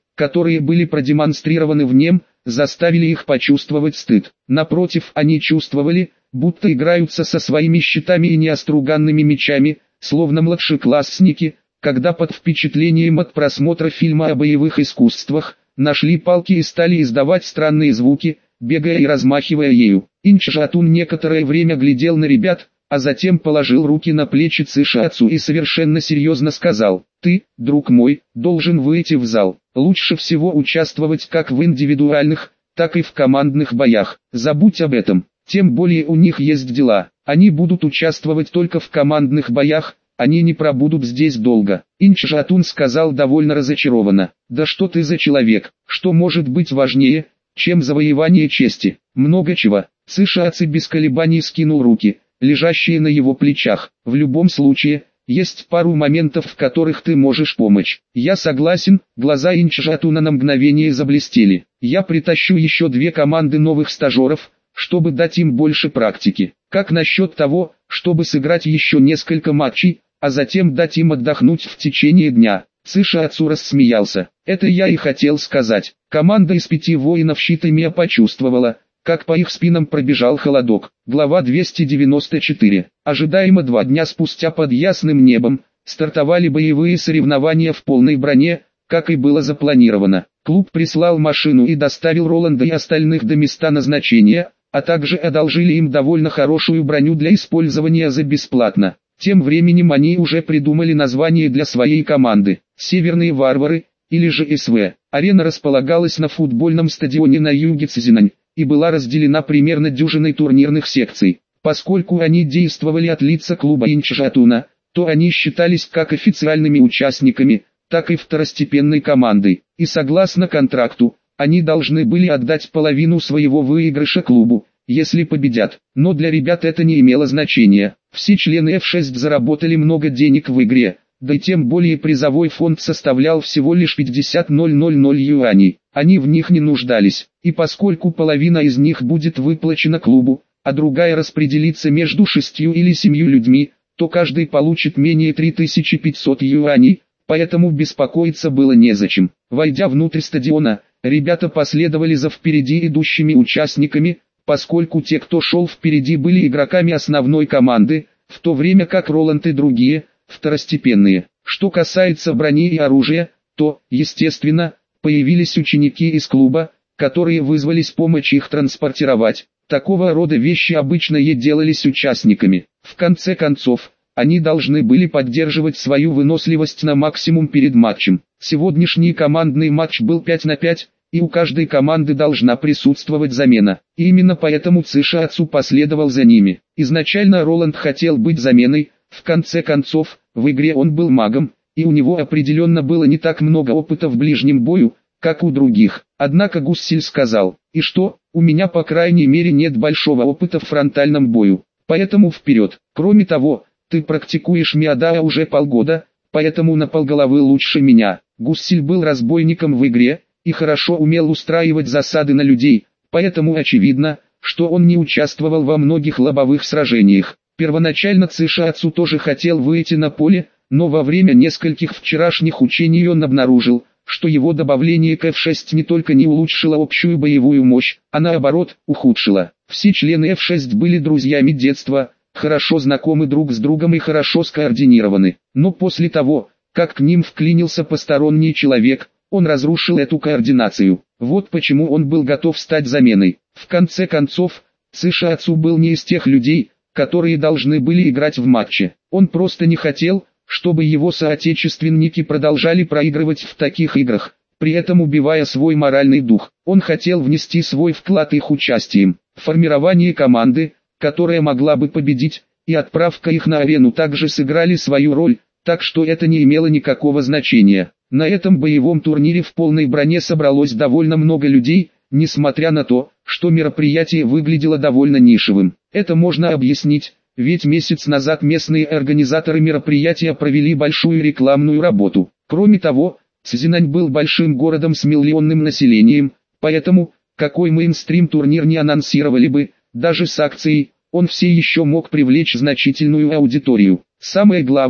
которые были продемонстрированы в нем, заставили их почувствовать стыд. Напротив, они чувствовали, будто играются со своими щитами и неоструганными мечами, словно младшеклассники, когда под впечатлением от просмотра фильма о боевых искусствах, нашли палки и стали издавать странные звуки, бегая и размахивая ею. Инчжатун некоторое время глядел на ребят, а затем положил руки на плечи Цишиацу и совершенно серьезно сказал: «Ты, друг мой, должен выйти в зал. Лучше всего участвовать как в индивидуальных, так и в командных боях. Забудь об этом, тем более у них есть дела. Они будут участвовать только в командных боях, они не пробудут здесь долго». Инчжатун сказал довольно разочарованно: «Да что ты за человек, что может быть важнее, чем завоевание чести?» «Много чего». Цишиацу без колебаний скинул руки, лежащие на его плечах. «В любом случае, есть пару моментов, в которых ты можешь помочь». «Я согласен». Глаза Инчжатуна на мгновение заблестели. «Я притащу еще две команды новых стажеров, чтобы дать им больше практики. Как насчет того, чтобы сыграть еще несколько матчей, а затем дать им отдохнуть в течение дня?» Цишиацу рассмеялся. «Это я и хотел сказать». Команда из пяти воинов щитами почувствовала, как по их спинам пробежал холодок. Глава двести девяносто четыре. Ожидаемо два дня спустя под ясным небом, стартовали боевые соревнования в полной броне, как и было запланировано. Клуб прислал машину и доставил Роланда и остальных до места назначения, а также одолжили им довольно хорошую броню для использования за бесплатно. Тем временем они уже придумали название для своей команды – «Северные варвары», или же СВ. Арена располагалась на футбольном стадионе на юге Цзинань и была разделена примерно дюжиной турнирных секций. Поскольку они действовали от лица клуба Инчжатуна, то они считались как официальными участниками, так и второстепенной командой, и согласно контракту, они должны были отдать половину своего выигрыша клубу, если победят. Но для ребят это не имело значения. Все члены эф шесть заработали много денег в игре, да и тем более призовой фонд составлял всего лишь пятьдесят тысяч юаней. Они в них не нуждались, и поскольку половина из них будет выплачена клубу, а другая распределится между шестью или семью людьми, то каждый получит менее три тысячи пятьсот юаней, поэтому беспокоиться было незачем. Войдя внутрь стадиона, ребята последовали за впереди идущими участниками, поскольку те, кто шел впереди, были игроками основной команды, в то время как Роланд и другие – второстепенные. Что касается брони и оружия, то, естественно, появились ученики из клуба, которые вызвались помочь их транспортировать. Такого рода вещи обычно и делались участниками. В конце концов, они должны были поддерживать свою выносливость на максимум перед матчем. Сегодняшний командный матч был пять на пять, и у каждой команды должна присутствовать замена. И именно поэтому Цишиацу последовал за ними. Изначально Роланд хотел быть заменой, в конце концов, в игре он был магом, и у него определенно было не так много опыта в ближнем бою, как у других. Однако Гуссель сказал: «И что, у меня по крайней мере нет большого опыта в фронтальном бою, поэтому вперед. Кроме того, ты практикуешь миадаа уже полгода, поэтому на полголовы лучше меня». Гуссель был разбойником в игре, и хорошо умел устраивать засады на людей, поэтому очевидно, что он не участвовал во многих лобовых сражениях. Первоначально Цишиацу тоже хотел выйти на поле, но во время нескольких вчерашних учений он обнаружил, что его добавление к эф шесть не только не улучшило общую боевую мощь, а наоборот, ухудшило. Все члены эф шесть были друзьями детства, хорошо знакомы друг с другом и хорошо скоординированы. Но после того, как к ним вклинился посторонний человек, он разрушил эту координацию. Вот почему он был готов стать заменой. В конце концов, Цишиацу был не из тех людей, которые должны были играть в матче. Он просто не хотел, чтобы его соотечественники продолжали проигрывать в таких играх, при этом убивая свой моральный дух. Он хотел внести свой вклад их участием. Формирование команды, которая могла бы победить, и отправка их на арену также сыграли свою роль, так что это не имело никакого значения. На этом боевом турнире в полной броне собралось довольно много людей, несмотря на то, что мероприятие выглядело довольно нишевым. Это можно объяснить, ведь месяц назад местные организаторы мероприятия провели большую рекламную работу. Кроме того, Цзинань был большим городом с миллионным населением, поэтому, какой мейнстрим турнир не анонсировали бы, даже с акцией, он все еще мог привлечь значительную аудиторию. Самое главное,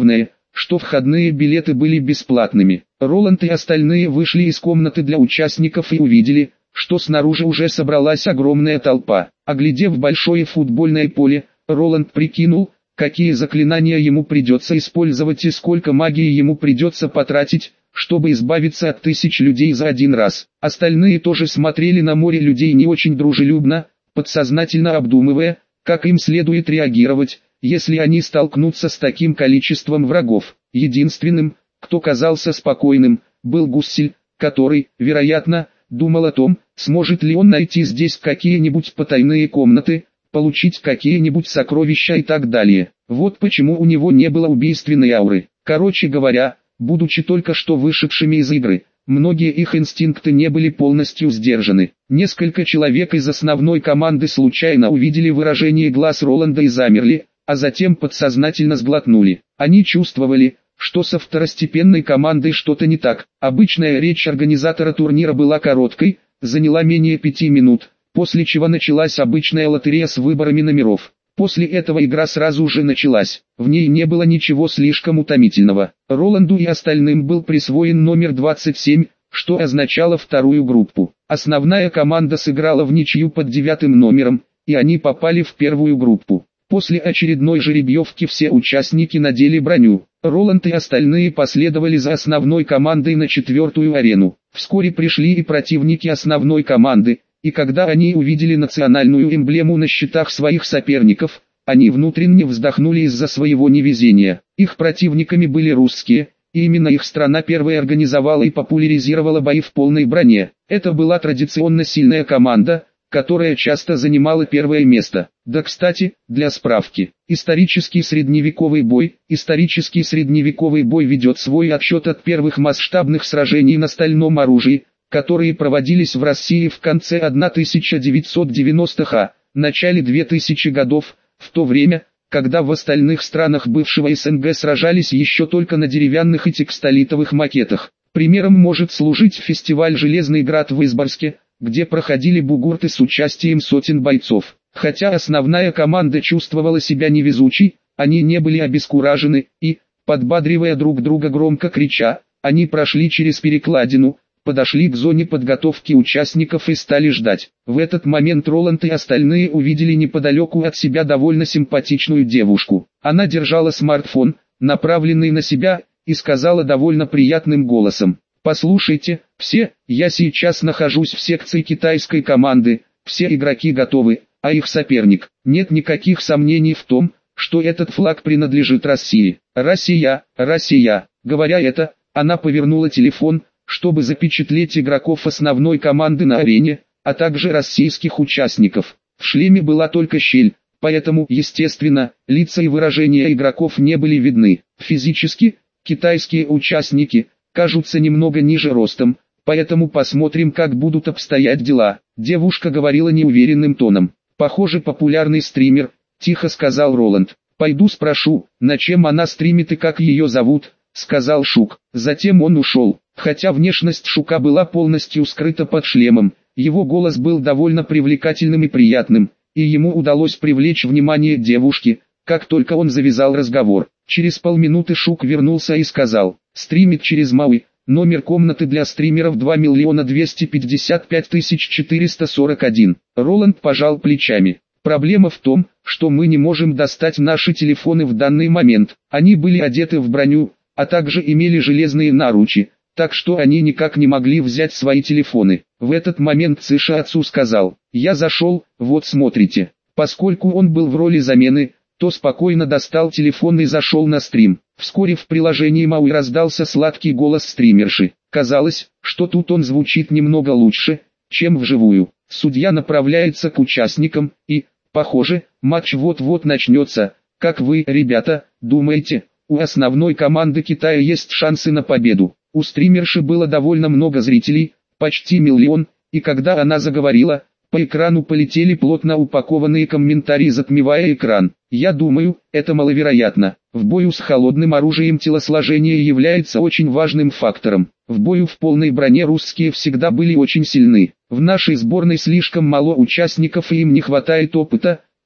что входные билеты были бесплатными. Роланд и остальные вышли из комнаты для участников и увидели, что снаружи уже собралась огромная толпа. Оглядев большое футбольное поле, Роланд прикинул, какие заклинания ему придется использовать и сколько магии ему придется потратить, чтобы избавиться от тысяч людей за один раз. Остальные тоже смотрели на море людей не очень дружелюбно, подсознательно обдумывая, как им следует реагировать, если они столкнутся с таким количеством врагов. Единственным, кто казался спокойным, был Гуссель, который, вероятно, думал о том, сможет ли он найти здесь какие-нибудь потайные комнаты, получить какие-нибудь сокровища и так далее. Вот почему у него не было убийственной ауры. Короче говоря, будучи только что вышедшими из игры, многие их инстинкты не были полностью сдержаны. Несколько человек из основной команды случайно увидели выражение глаз Роланда и замерли, а затем подсознательно сглотнули. Они чувствовали, что со второстепенной командой что-то не так. Обычная речь организатора турнира была короткой, заняла менее пяти минут, после чего началась обычная лотерея с выборами номеров. После этого игра сразу же началась. В ней не было ничего слишком утомительного. Роланду и остальным был присвоен номер двадцать семь, что означало вторую группу. Основная команда сыграла в ничью под девятым номером, и они попали в первую группу. После очередной жеребьевки все участники надели броню. Роланд и остальные последовали за основной командой на четвертую арену. Вскоре пришли и противники основной команды, и когда они увидели национальную эмблему на щитах своих соперников, они внутренне вздохнули из-за своего невезения. Их противниками были русские, и именно их страна первой организовала и популяризировала бои в полной броне. Это была традиционно сильная команда, которая часто занимала первое место. Да, кстати, для справки, исторический средневековый бой, исторический средневековый бой ведет свой отсчет от первых масштабных сражений на стальном оружии, которые проводились в России в конце тысяча девятьсот девяностых, а начале двухтысячных годов, в то время, когда в остальных странах бывшего СНГ сражались еще только на деревянных и текстолитовых макетах. Примером может служить фестиваль «Железный град» в Изборске, где проходили бугурты с участием сотен бойцов. Хотя основная команда чувствовала себя невезучей, они не были обескуражены и, подбадривая друг друга громко крича, они прошли через перекладину, подошли к зоне подготовки участников и стали ждать. В этот момент Роланд и остальные увидели неподалеку от себя довольно симпатичную девушку. Она держала смартфон, направленный на себя, и сказала довольно приятным голосом: «Послушайте, все, я сейчас нахожусь в секции китайской команды, все игроки готовы, а их соперник. Нет никаких сомнений в том, что этот флаг принадлежит России. Россия, Россия». Говоря это, она повернула телефон, чтобы запечатлеть игроков основной команды на арене, а также российских участников. В шлеме была только щель, поэтому, естественно, лица и выражения игроков не были видны. Физически, китайские участники кажутся немного ниже ростом, поэтому посмотрим, как будут обстоять дела. Девушка говорила неуверенным тоном. «Похоже, популярный стример», — тихо сказал Роланд. «Пойду спрошу, на чем она стримит и как ее зовут», — сказал Шук. Затем он ушел. Хотя внешность Шука была полностью скрыта под шлемом, его голос был довольно привлекательным и приятным, и ему удалось привлечь внимание девушки, как только он завязал разговор. Через полминуты Шук вернулся и сказал: «Стримит через Мауи, номер комнаты для стримеров два миллиона двести пятьдесят пять тысяч четыреста сорок один». Роланд пожал плечами. «Проблема в том, что мы не можем достать наши телефоны в данный момент. Они были одеты в броню, а также имели железные наручи, так что они никак не могли взять свои телефоны». В этот момент Цыша отцу сказал: «Я зашел, вот смотрите». Поскольку он был в роли замены, то спокойно достал телефон и зашел на стрим. Вскоре в приложении Мауи раздался сладкий голос стримерши. Казалось, что тут он звучит немного лучше, чем вживую. Судья направляется к участникам, и, похоже, матч вот-вот начнется. Как вы, ребята, думаете, у основной команды Китая есть шансы на победу? У стримерши было довольно много зрителей, почти миллион, и когда она заговорила, по экрану полетели плотно упакованные комментарии, затмевая экран. «Я думаю, это маловероятно. В бою с холодным оружием телосложение является очень важным фактором. В бою в полной броне русские всегда были очень сильны. В нашей сборной слишком мало участников и им не хватает опыта,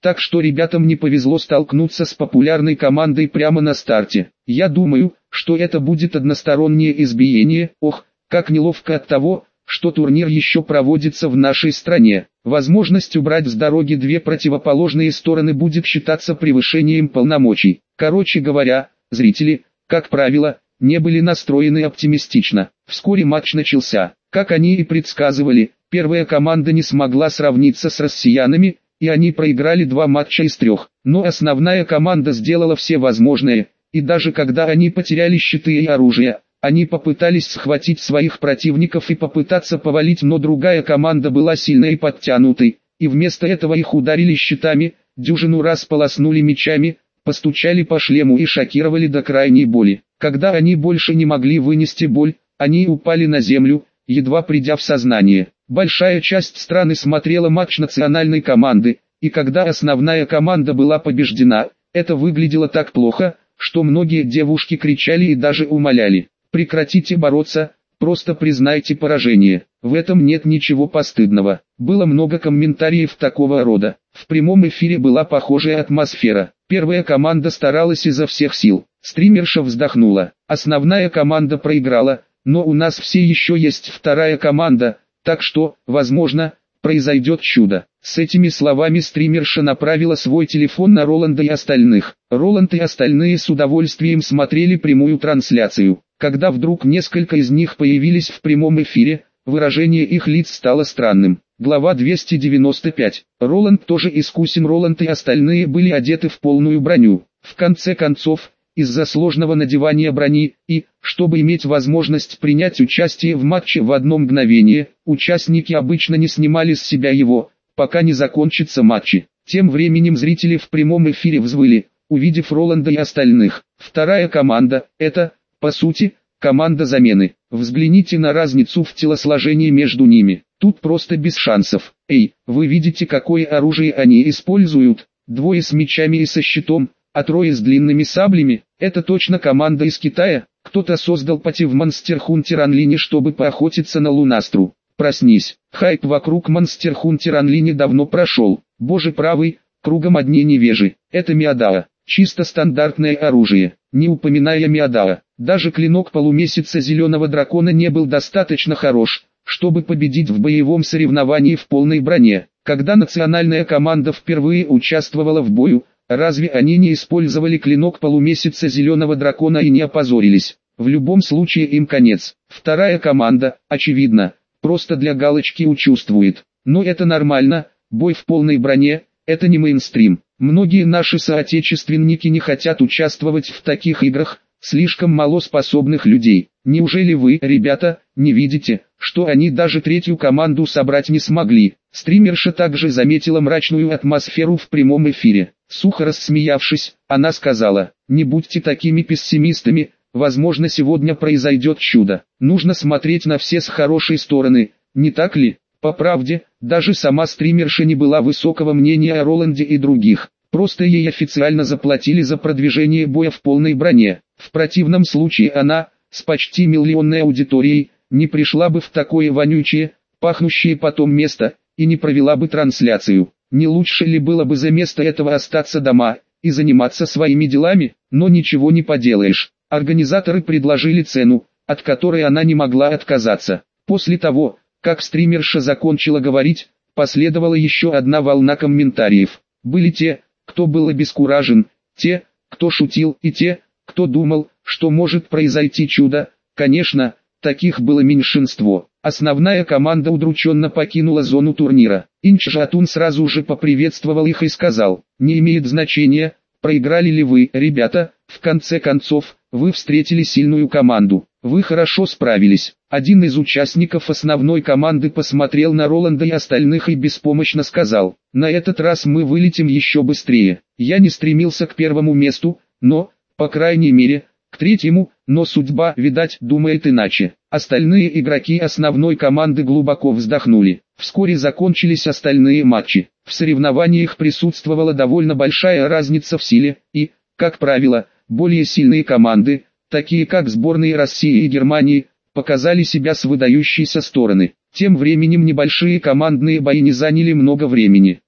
Так что ребятам не повезло столкнуться с популярной командой прямо на старте. Я думаю, что это будет одностороннее избиение. Ох, как неловко от того, что турнир еще проводится в нашей стране. Возможность убрать с дороги две противоположные стороны будет считаться превышением полномочий. Короче говоря, зрители, как правило, не были настроены оптимистично. Вскоре матч начался. Как они и предсказывали, первая команда не смогла сравниться с россиянами, и они проиграли два матча из трех. Но основная команда сделала все возможное, и даже когда они потеряли щиты и оружие, они попытались схватить своих противников и попытаться повалить, но другая команда была сильной и подтянутой, и вместо этого их ударили щитами, дюжину раз полоснули мечами, постучали по шлему и шокировали до крайней боли. Когда они больше не могли вынести боль, они упали на землю, едва придя в сознание. Большая часть страны смотрела матч национальной команды, и когда основная команда была побеждена, это выглядело так плохо, что многие девушки кричали и даже умоляли: «Прекратите бороться, просто признайте поражение». В этом нет ничего постыдного. Было много комментариев такого рода. В прямом эфире была похожая атмосфера. Первая команда старалась изо всех сил. Стримерша вздохнула. Основная команда проиграла, но у нас все еще есть вторая команда, так что, возможно, произойдет чудо. С этими словами стримерша направила свой телефон на Роланда и остальных. Роланд и остальные с удовольствием смотрели прямую трансляцию. Когда вдруг несколько из них появились в прямом эфире, выражение их лиц стало странным. Глава двести девяносто пять. Роланд тоже искусен. Роланд и остальные были одеты в полную броню. В конце концов, из-за сложного надевания брони, и, чтобы иметь возможность принять участие в матче в одно мгновение, участники обычно не снимали с себя его, пока не закончатся матчи. Тем временем зрители в прямом эфире взвыли, увидев Роланда и остальных. Вторая команда – это, по сути, команда замены. Взгляните на разницу в телосложении между ними. Тут просто без шансов. Эй, вы видите, какое оружие они используют? Двое с мечами и со щитом, а трое с длинными саблями. Это точно команда из Китая. Кто-то создал пати в Monster Hunter Online, чтобы поохотиться на Лунастру. Проснись. Хайп вокруг Monster Hunter Online давно прошел. Боже правый, кругом одни невежи. Это Миадао. Чисто стандартное оружие. Не упоминая Миадао, даже клинок полумесяца зеленого дракона не был достаточно хорош, чтобы победить в боевом соревновании в полной броне. Когда национальная команда впервые участвовала в бою, разве они не использовали клинок полумесяца зеленого дракона и не опозорились? В любом случае им конец. Вторая команда, очевидно, просто для галочки участвует. Но это нормально, бой в полной броне – это не мейнстрим. Многие наши соотечественники не хотят участвовать в таких играх, слишком мало способных людей. Неужели вы, ребята, не видите, что они даже третью команду собрать не смогли? Стримерша также заметила мрачную атмосферу в прямом эфире. Сухо рассмеявшись, она сказала: «Не будьте такими пессимистами, возможно сегодня произойдет чудо. Нужно смотреть на все с хорошей стороны, не так ли?» По правде, даже сама стримерша не была высокого мнения о Роланде и других. Просто ей официально заплатили за продвижение боя в полной броне. В противном случае она, с почти миллионной аудиторией, не пришла бы в такое вонючее, пахнущее потом место, и не провела бы трансляцию. Не лучше ли было бы за место этого остаться дома и заниматься своими делами? Но ничего не поделаешь. Организаторы предложили цену, от которой она не могла отказаться. После того, как стримерша закончила говорить, последовала еще одна волна комментариев. Были те, кто был обескуражен, те, кто шутил, и те, кто думал, что может произойти чудо. Конечно, таких было меньшинство. Основная команда удрученно покинула зону турнира. Инчжатун сразу же поприветствовал их и сказал: «Не имеет значения, проиграли ли вы, ребята, в конце концов, вы встретили сильную команду. Вы хорошо справились». Один из участников основной команды посмотрел на Роланда и остальных и беспомощно сказал: «На этот раз мы вылетим еще быстрее. Я не стремился к первому месту, но, по крайней мере, к третьему, но судьба, видать, думает иначе». Остальные игроки основной команды глубоко вздохнули. Вскоре закончились остальные матчи. В соревнованиях присутствовала довольно большая разница в силе, и, как правило, более сильные команды, такие как сборные России и Германии, показали себя с выдающейся стороны. Тем временем небольшие командные бои не заняли много времени.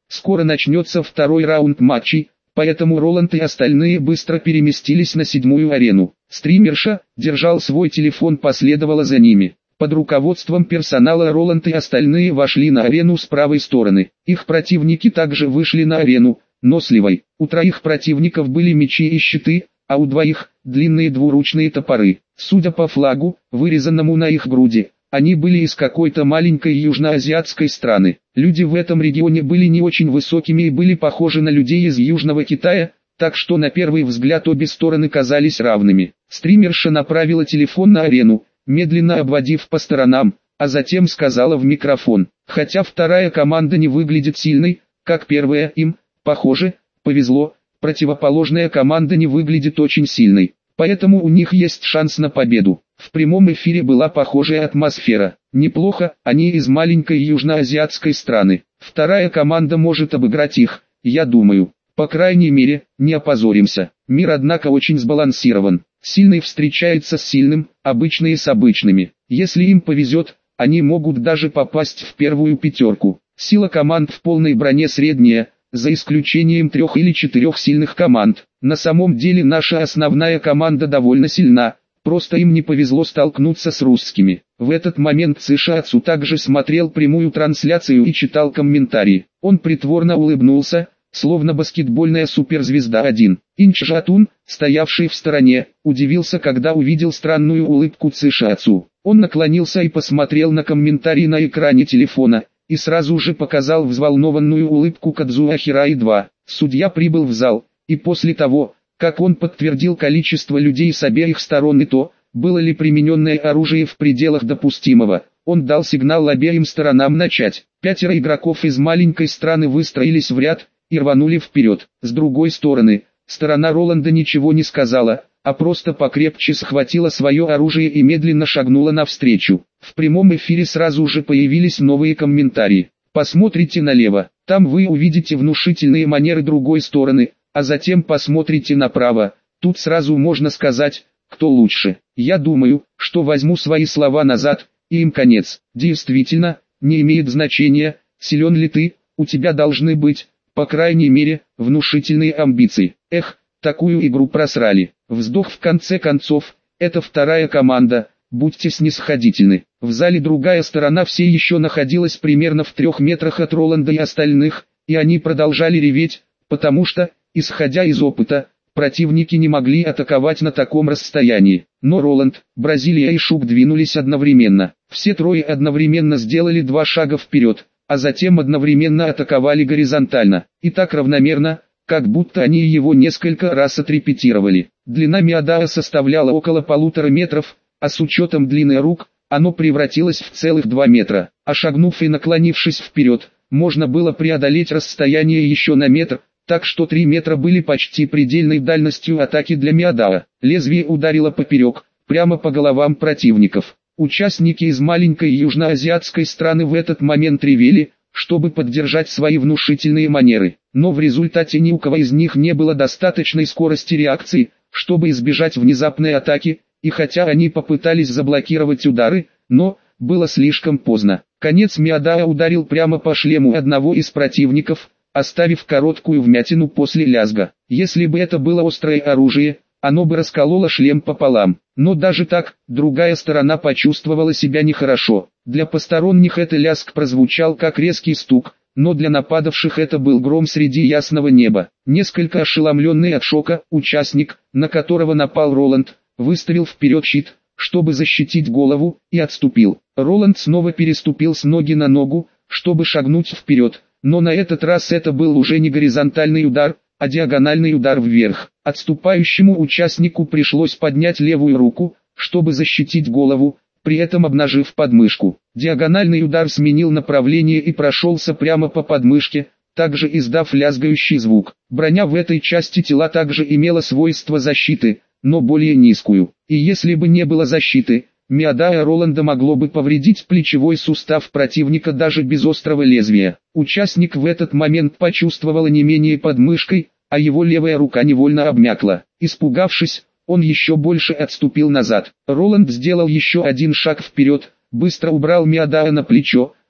Скоро начнется второй раунд матчей, поэтому Роланд и остальные быстро переместились на седьмую арену. Стримерша, держал свой телефон, последовала за ними. Под руководством персонала Роланд и остальные вошли на арену с правой стороны. Их противники также вышли на арену, но с левой. У троих противников были мечи и щиты, а у двоих – длинные двуручные топоры. Судя по флагу, вырезанному на их груди, они были из какой-то маленькой южноазиатской страны. Люди в этом регионе были не очень высокими и были похожи на людей из Южного Китая, так что на первый взгляд обе стороны казались равными. Стримерша направила телефон на арену, медленно обводив по сторонам, а затем сказала в микрофон: «Хотя вторая команда не выглядит сильной, как первая, им, похоже, повезло, противоположная команда не выглядит очень сильной, поэтому у них есть шанс на победу». В прямом эфире была похожая атмосфера. Неплохо, они из маленькой южноазиатской страны. Вторая команда может обыграть их, я думаю. По крайней мере, не опозоримся. Мир, однако, очень сбалансирован. Сильный встречается с сильным, обычные с обычными. Если им повезет, они могут даже попасть в первую пятерку. Сила команд в полной броне средняя, за исключением трех или четырех сильных команд. На самом деле наша основная команда довольно сильна. Просто им не повезло столкнуться с русскими. В этот момент Цишиацу также смотрел прямую трансляцию и читал комментарии. Он притворно улыбнулся, словно баскетбольная суперзвезда. Один. Инчжатун, стоявший в стороне, удивился, когда увидел странную улыбку Цишиацу. Он наклонился и посмотрел на комментарии на экране телефона, и сразу же показал взволнованную улыбку Кадзуо Хираи-два. Судья прибыл в зал, и после того, как он подтвердил количество людей с обеих сторон и то, было ли примененное оружие в пределах допустимого, он дал сигнал обеим сторонам начать. Пятеро игроков из маленькой страны выстроились в ряд и рванули вперед. С другой стороны, сторона Роланда ничего не сказала, а просто покрепче схватила свое оружие и медленно шагнула навстречу. В прямом эфире сразу же появились новые комментарии. Посмотрите налево, там вы увидите внушительные манеры другой стороны, а затем посмотрите направо, тут сразу можно сказать, кто лучше. Я думаю, что возьму свои слова назад, и им конец. Действительно, не имеет значения, силен ли ты, у тебя должны быть, по крайней мере, внушительные амбиции. Эх, такую игру просрали. Вздох. В конце концов, это вторая команда, будьте снисходительны. В зале другая сторона все еще находилась примерно в трех метрах от Роланда и остальных, и они продолжали реветь, потому что, исходя из опыта, противники не могли атаковать на таком расстоянии. Но Роланд, Бразилия и Шук двинулись одновременно. Все трое одновременно сделали два шага вперед, а затем одновременно атаковали горизонтально. И так равномерно, как будто они его несколько раз отрепетировали. Длина Миадаа составляла около полутора метров, а с учетом длины рук, оно превратилось в целых два метра. А шагнув и наклонившись вперед, можно было преодолеть расстояние еще на метр, так что три метра были почти предельной дальностью атаки для Миадаа. Лезвие ударило поперек, прямо по головам противников. Участники из маленькой южноазиатской страны в этот момент ревели, чтобы поддержать свои внушительные манеры. Но в результате ни у кого из них не было достаточной скорости реакции, чтобы избежать внезапной атаки, и хотя они попытались заблокировать удары, но, было слишком поздно. Конец Миадаа ударил прямо по шлему одного из противников, оставив короткую вмятину после лязга. Если бы это было острое оружие, оно бы раскололо шлем пополам. Но даже так, другая сторона почувствовала себя нехорошо. Для посторонних это лязг прозвучал как резкий стук, но для нападавших это был гром среди ясного неба. Несколько ошеломленный от шока, участник, на которого напал Роланд, выставил вперед щит, чтобы защитить голову, и отступил. Роланд снова переступил с ноги на ногу, чтобы шагнуть вперед. Но на этот раз это был уже не горизонтальный удар, а диагональный удар вверх. Отступающему участнику пришлось поднять левую руку, чтобы защитить голову, при этом обнажив подмышку. Диагональный удар сменил направление и прошелся прямо по подмышке, также издав лязгающий звук. Броня в этой части тела также имела свойство защиты, но более низкую. И если бы не было защиты, Миадаа Роланда могло бы повредить плечевой сустав противника даже без острого лезвия. Участник в этот момент почувствовал онемение под мышкой, а его левая рука невольно обмякла. Испугавшись, он еще больше отступил назад. Роланд сделал еще один шаг вперед, быстро убрал Миадаа на плечо,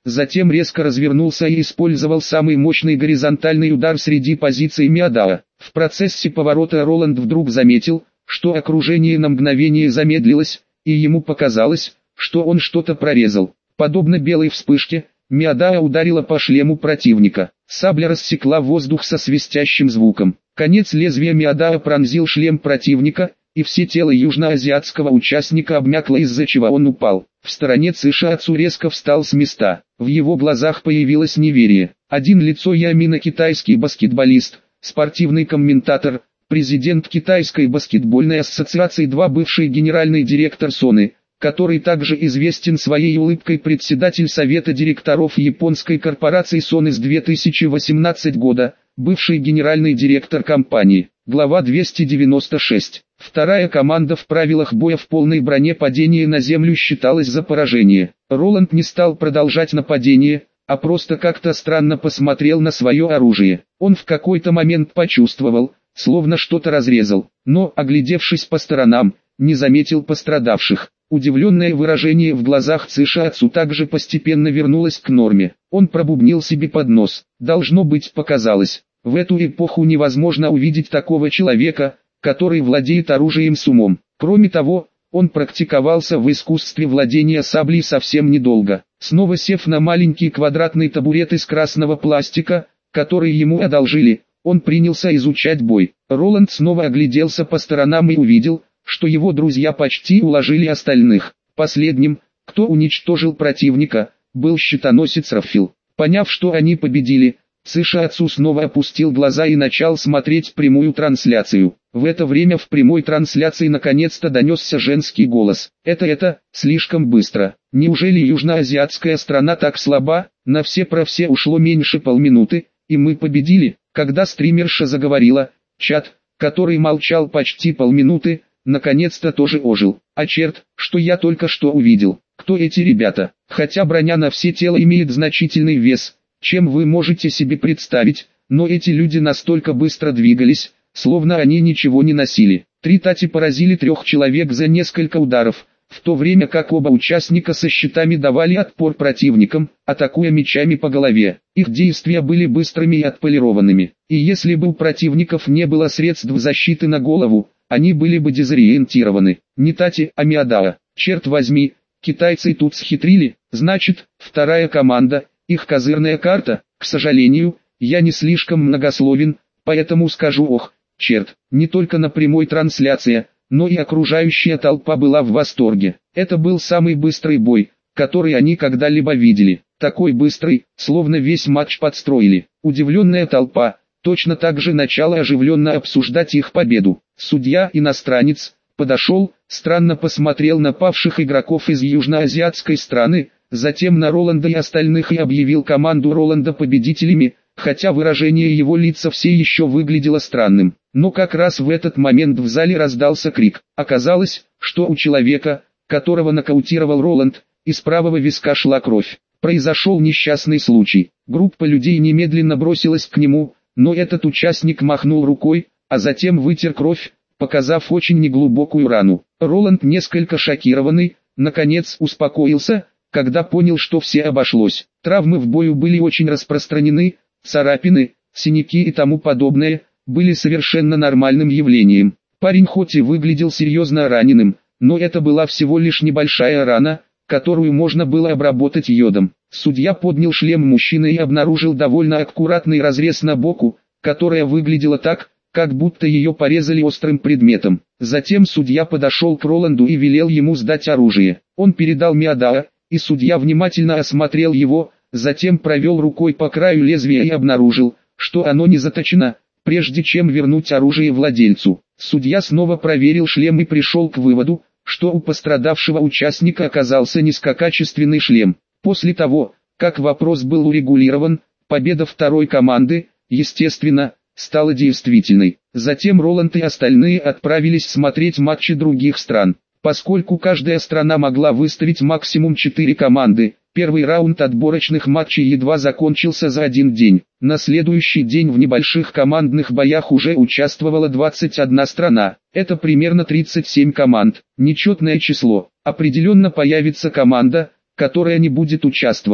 затем резко развернулся и использовал самый мощный горизонтальный удар среди позиций Миадао. В процессе поворота Роланд вдруг заметил, что окружение на мгновение замедлилось, и ему показалось, что он что-то прорезал. Подобно белой вспышке, Миадао ударила по шлему противника. Сабля рассекла воздух со свистящим звуком. Конец лезвия Миадао пронзил шлем противника, и все тело южноазиатского участника обмякло, из-за чего он упал. В стороне Цишиацу резко встал с места. В его глазах появилось неверие. Один лицо Ямина, китайский баскетболист, спортивный комментатор, президент Китайской баскетбольной ассоциации, два бывший генеральный директор Sony, который также известен своей улыбкой, председатель совета директоров японской корпорации Sony с две тысячи восемнадцатого года, бывший генеральный директор компании. Глава двести девяносто шесть. Вторая команда в правилах боя в полной броне. Падение на землю считалось за поражение. Роланд не стал продолжать нападение, а просто как-то странно посмотрел на свое оружие. Он в какой-то момент почувствовал, словно что-то разрезал, но, оглядевшись по сторонам, не заметил пострадавших. Удивленное выражение в глазах Цишиацу также постепенно вернулось к норме. Он пробубнил себе под нос. Должно быть, показалось. В эту эпоху невозможно увидеть такого человека, который владеет оружием с умом. Кроме того, он практиковался в искусстве владения саблей совсем недолго. Снова сев на маленький квадратный табурет из красного пластика, который ему одолжили, он принялся изучать бой. Роланд снова огляделся по сторонам и увидел, что его друзья почти уложили остальных. Последним, кто уничтожил противника, был щитоносец Рафил. Поняв, что они победили, Цишиацу снова опустил глаза и начал смотреть прямую трансляцию. В это время в прямой трансляции наконец-то донесся женский голос. «Это это, слишком быстро. Неужели южноазиатская страна так слаба? На все про все ушло меньше полминуты, и мы победили». Когда стримерша заговорила, чат, который молчал почти полминуты, наконец-то тоже ожил. «А черт, что я только что увидел. Кто эти ребята? Хотя броня на все тело имеет значительный вес, чем вы можете себе представить, но эти люди настолько быстро двигались, словно они ничего не носили. Три тати поразили трех человек за несколько ударов, в то время как оба участника со щитами давали отпор противникам, атакуя мечами по голове. Их действия были быстрыми и отполированными, и если бы у противников не было средств защиты на голову, они были бы дезориентированы. Не тати, а Миадао. Черт возьми, китайцы тут схитрили. Значит, вторая команда, их козырная карта. К сожалению, я не слишком многословен, поэтому скажу ох, черт. Не только на прямой трансляции, но и окружающая толпа была в восторге. Это был самый быстрый бой, который они когда-либо видели. Такой быстрый, словно весь матч подстроили. Удивленная толпа точно так же начала оживленно обсуждать их победу. Судья, иностранец, подошел, странно посмотрел на павших игроков из южноазиатской страны, затем на Роланда и остальных и объявил команду Роланда победителями, хотя выражение его лица все еще выглядело странным. Но как раз в этот момент в зале раздался крик. Оказалось, что у человека, которого нокаутировал Роланд, из правого виска шла кровь. Произошел несчастный случай. Группа людей немедленно бросилась к нему, но этот участник махнул рукой, а затем вытер кровь, показав очень неглубокую рану. Роланд, несколько шокированный, наконец успокоился, когда понял, что все обошлось. Травмы в бою были очень распространены, царапины, синяки и тому подобное были совершенно нормальным явлением. Парень хоть и выглядел серьезно раненым, но это была всего лишь небольшая рана, которую можно было обработать йодом. Судья поднял шлем мужчины и обнаружил довольно аккуратный разрез на боку, которая выглядела так, как будто ее порезали острым предметом. Затем судья подошел к Роланду и велел ему сдать оружие. Он передал Миадао, и судья внимательно осмотрел его, затем провел рукой по краю лезвия и обнаружил, что оно не заточено, прежде чем вернуть оружие владельцу. Судья снова проверил шлем и пришел к выводу, что у пострадавшего участника оказался низкокачественный шлем. После того, как вопрос был урегулирован, победа второй команды, естественно, стала действительной. Затем Роланд и остальные отправились смотреть матчи других стран. Поскольку каждая страна могла выставить максимум четыре команды, первый раунд отборочных матчей едва закончился за один день. На следующий день в небольших командных боях уже участвовала двадцать одна страна. Это примерно тридцать семь команд. Нечетное число. Определенно появится команда, которая не будет участвовать.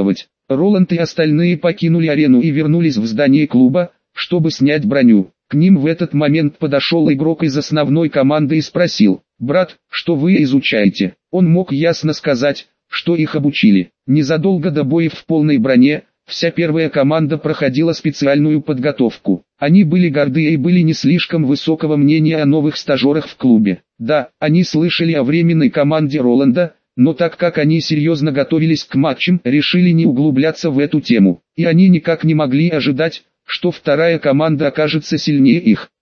Роланд и остальные покинули арену и вернулись в здание клуба, чтобы снять броню. К ним в этот момент подошел игрок из основной команды и спросил: «Брат, что вы изучаете?» Он мог ясно сказать, что их обучили. Незадолго до боев в полной броне, вся первая команда проходила специальную подготовку. Они были горды и были не слишком высокого мнения о новых стажерах в клубе. Да, они слышали о временной команде Роланда, но так как они серьезно готовились к матчам, решили не углубляться в эту тему. И они никак не могли ожидать, что вторая команда окажется сильнее их.